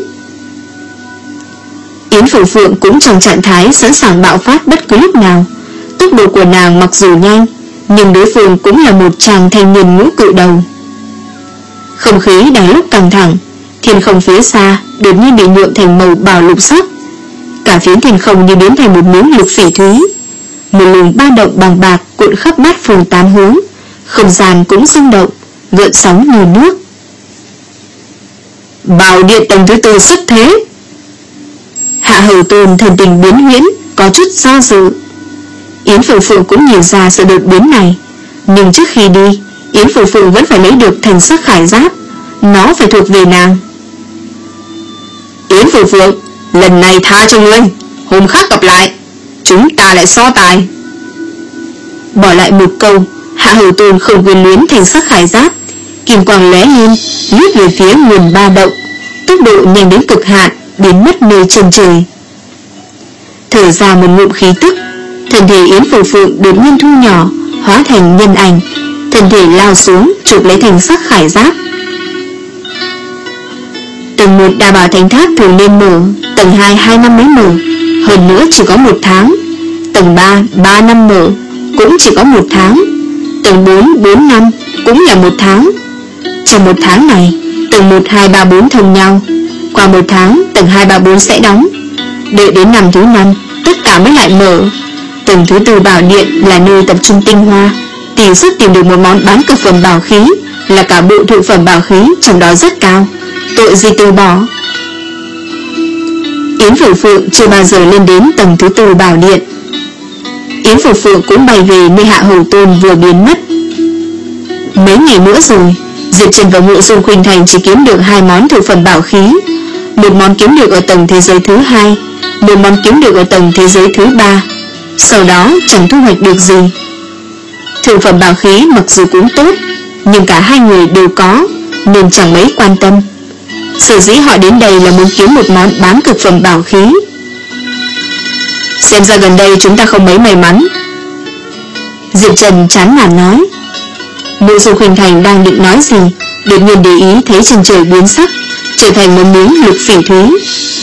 Yến Phượng Phượng cũng trong trạng thái sẵn sàng bạo phát bất cứ lúc nào. Tốc độ của nàng mặc dù nhanh, nhưng đối phương cũng là một chàng thanh niên ngũ cự đầu. Không khí đang lúc căng thẳng, thiên không phía xa đột nhiên bị nhuộm thành màu bào lục sắc. Cả phiến thiên không như biến thành một miếng lục phỉ thúy. Một luồng ba động bằng bạc cuộn khắp bát phương tám hướng, không gian cũng rung động, gợn sóng như nước. Bảo điện tầng thứ tư xuất thế. Hạ Hầu Tôn thần tình biến huyễn, có chút do dự. Yến Phượng Phượng cũng nhìn ra sự đột biến này, nhưng trước khi đi, Yến Phượng Phượng vẫn phải lấy được thành sắc khải giáp, nó phải thuộc về nàng. Yến Phượng Phượng, lần này tha cho ngươi, hôm khác gặp lại, chúng ta lại so tài. Bỏ lại một câu, Hạ Hầu Tôn không quyến luyến thành sắc khải giáp, kim quang lóe lên, lướt về phía nguồn ba động, tốc độ nhanh đến cực hạn, biến mất nơi chân trời. Thở ra một ngụm khí tức, thân thể Yến Phượng Phượng đột nhiên thu nhỏ, hóa thành nhân ảnh, thân thể lao xuống chụp lấy thành sắc khải giáp. Tầng một Đà Bảo Thánh Tháp thường nên mở, tầng hai hai năm mới mở, hơn nữa chỉ có một tháng. Tầng ba ba năm mở, cũng chỉ có một tháng. Tầng bốn bốn năm cũng là một tháng. Trong một tháng này, tầng một hai ba bốn thông nhau. Qua một tháng, tầng hai ba bốn sẽ đóng. Đợi đến năm thứ năm, tất cả mới lại mở. Tầng thứ tư Bảo Điện là nơi tập trung tinh hoa, tỷ suất tìm được một món bán cực phẩm bảo khí là cả bộ thượng phẩm bảo khí trong đó rất cao, tội gì từ bỏ. Yến Phượng Phượng chưa bao giờ lên đến tầng thứ tư Bảo Điện. Yến Phượng Phượng cũng bay về nơi Hạ Hầu Tôn vừa biến mất. Mấy ngày nữa rồi, Diệp Trần và Mộ Dung Khuynh Thành chỉ kiếm được hai món thượng phẩm bảo khí, một món kiếm được ở tầng thế giới thứ hai, một món kiếm được ở tầng thế giới thứ ba. Sau đó chẳng thu hoạch được gì. Thượng phẩm bảo khí mặc dù cũng tốt, nhưng cả hai người đều có, nên chẳng mấy quan tâm. Sở dĩ họ đến đây là muốn kiếm một món bán cực phẩm bảo khí. Xem ra gần đây chúng ta không mấy may mắn. Diệp Trần chán nản nói. Mộ Dung Khuynh Thành đang định nói gì, đột nhiên để ý thấy chân trời biến sắc, trở thành một miếng lục phỉ thúy.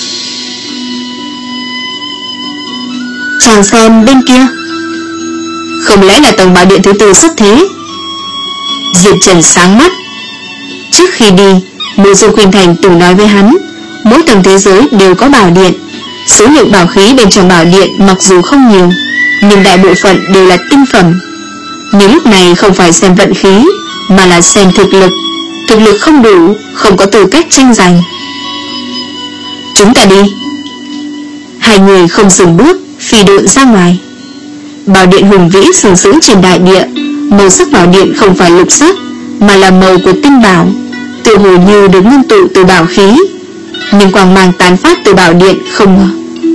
Chàng xem bên kia, không lẽ là tầng Bảo Điện thứ tư xuất thế? Diệp Trần sáng mắt. Trước khi đi, Mộ Dung Khuynh Thành từng nói với hắn, mỗi tầng thế giới đều có bảo điện. Số lượng bảo khí bên trong bảo điện mặc dù không nhiều, nhưng đại bộ phận đều là tinh phẩm. Nhưng lúc này không phải xem vận khí, mà là xem thực lực. Thực lực không đủ, không có tư cách tranh giành. Chúng ta đi. Hai người không dừng bước, phi độn ra ngoài. Bảo điện hùng vĩ sừng sững trên đại địa. Màu sắc bảo điện không phải lục sắc, mà là màu của tinh bảo, tự hồ như được ngưng tụ từ bảo khí, nhưng quang mang tán phát từ bảo điện không.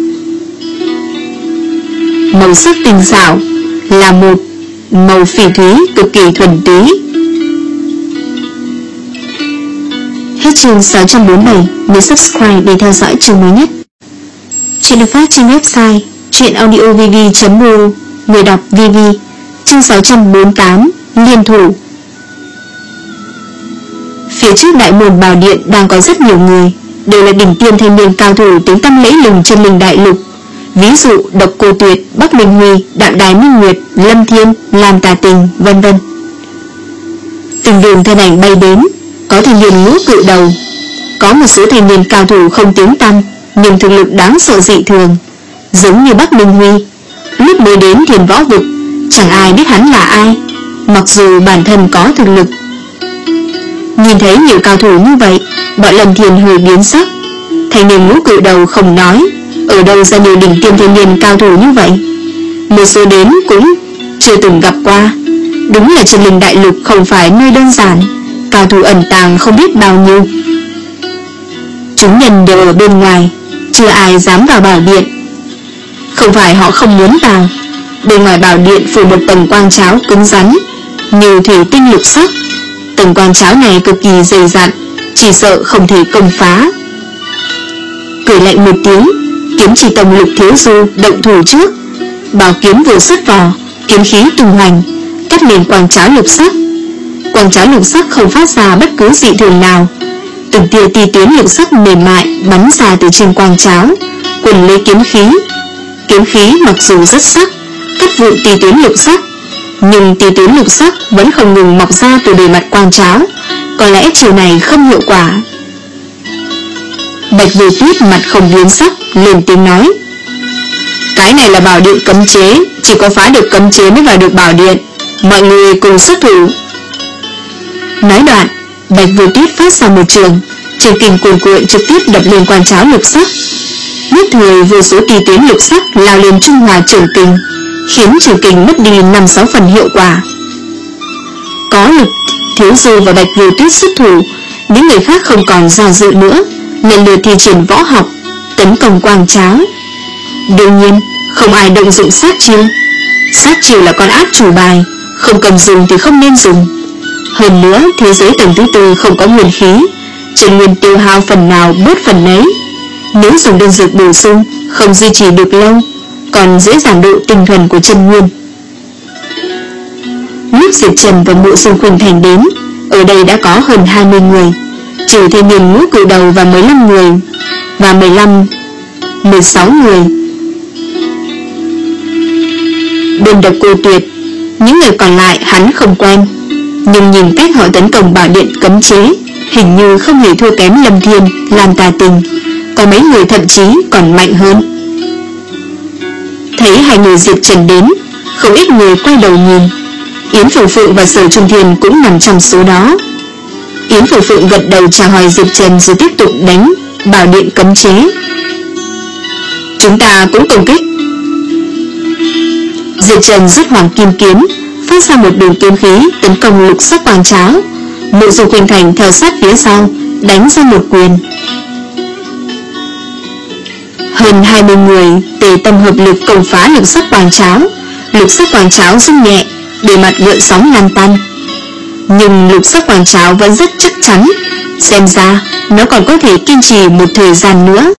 Màu sắc tinh xảo là một màu phỉ thúy cực kỳ thuần túy. Hết chương sáu trăm bốn mươi bảy. Nhớ subscribe để theo dõi chương mới nhất. Chuyện được phát trên website truyệnaudiovv chấm r o. Người đọc vê vê. Chương sáu trăm bốn mươi tám. Liên thủ. Phía trước đại môn Bảo Điện đang có rất nhiều người, đều là đỉnh tiêm thanh niên cao thủ tiếng tăm lẫy lừng trên linh đại lục. Ví dụ Độc Cô Tuyệt, Bắc Minh Huy, Đạm Đài Minh Nguyệt, Lâm Thiên, Lam Tà Tình, vân vân. Từng đường thân ảnh bay đến, có thanh niên ngũ cự đầu, có một số thanh niên cao thủ không tiếng tăm nhưng thực lực đáng sợ dị thường, giống như Bắc Minh Huy. Lúc mới đến Thiên Võ Vực, chẳng ai biết hắn là ai, mặc dù bản thân có thực lực. Nhìn thấy nhiều cao thủ như vậy, bọn Lâm Thiên hơi biến sắc. Thanh niên ngũ cự đầu không nói, ở đâu ra nhiều đỉnh tiêm thanh niên cao thủ như vậy. Một số đến cũng chưa từng gặp qua. Đúng là trên linh đại lục không phải nơi đơn giản, cao thủ ẩn tàng không biết bao nhiêu. Chúng nhân đều ở bên ngoài, chưa ai dám vào Bảo Điện. Không phải họ không muốn vào, bên ngoài Bảo Điện phủ một tầng quang cháo cứng rắn như thủy tinh lục sắc. Tầng quang cháo này cực kỳ dày dặn, chỉ sợ không thể công phá. Cười lạnh một tiếng, Kiếm Chỉ Tông Lục Thiếu Du động thủ trước, bảo kiếm vừa xuất vỏ, kiếm khí tung hoành, cắt liền quang cháo lục sắc. Quang cháo lục sắc không phát ra bất cứ dị thường nào, từng tia ti tuyến lục sắc mềm mại bắn ra từ trên quang cháo, quần lấy kiếm khí. Kiếm khí mặc dù rất sắc, cắt vụn ti tuyến lục sắc, nhưng ti tuyến lục sắc vẫn không ngừng mọc ra từ bề mặt quang cháo, có lẽ chiều này không hiệu quả. Bạch Vô Tuyết mặt không biến sắc, lên tiếng nói: cái này là Bảo Điện cấm chế, chỉ có phá được cấm chế mới vào được Bảo Điện, mọi người cùng xuất thủ. Nói đoạn, Bạch Vô Tuyết phát ra một trường, trường kình cuồn cuộn trực tiếp đập lên quang cháo lục sắc. Nhất thời vô số kỳ tuyến lục sắc lao lên trung hòa trường kình, khiến trường kình mất đi năm sáu phần hiệu quả. Có Lục Thiếu Du và Bạch Vô Tuyết xuất thủ, những người khác không còn do dự nữa, lần lượt thi triển võ học tấn công quang cháo. Đương nhiên không ai động dụng sát chiêu. Sát chiêu là con át chủ bài, không cần dùng thì không nên dùng. Hơn nữa thế giới tầng thứ tư không có nguyên khí, chân nguyên tiêu hao phần nào bớt phần nấy. Nếu dùng đơn dược bổ sung không duy trì được lâu, còn dễ giảm độ tinh thuần của chân nguyên. Lúc Diệp Trần và Mộ Dung Khuynh Thành đến, ở đây đã có hơn hai mươi người, trừ thanh niên ngũ cự đầu và mười lăm người, và mười lăm, mười sáu người. Bên Độc Cô Tuyệt, những người còn lại hắn không quen, nhưng nhìn cách họ tấn công Bảo Điện cấm chế, hình như không hề thua kém Lâm Thiên, Lam Tà Tình, có mấy người thậm chí còn mạnh hơn. Thấy hai người Diệp Trần đến, không ít người quay đầu nhìn. Yến Phượng Phượng và Sở Trung Thiên cũng nằm trong số đó. Yến Phượng Phượng gật đầu chào hỏi Diệp Trần rồi tiếp tục đánh Bảo Điện cấm chế. Chúng ta cũng công kích. Diệp Trần rút Hoàng Kim Kiếm, phát ra một đường kiếm khí tấn công lục sắc quang cháo. Mộ Dung Khuynh Thành theo sát phía sau, đánh ra một quyền. Hơn hai mươi người tề tâm hợp lực công phá lục sắc quang cháo. Lục sắc quang cháo rung nhẹ, bề mặt gợn sóng lan tan. Nhưng lục sắc quang cháo vẫn rất chắc chắn, xem ra nó còn có thể kiên trì một thời gian nữa.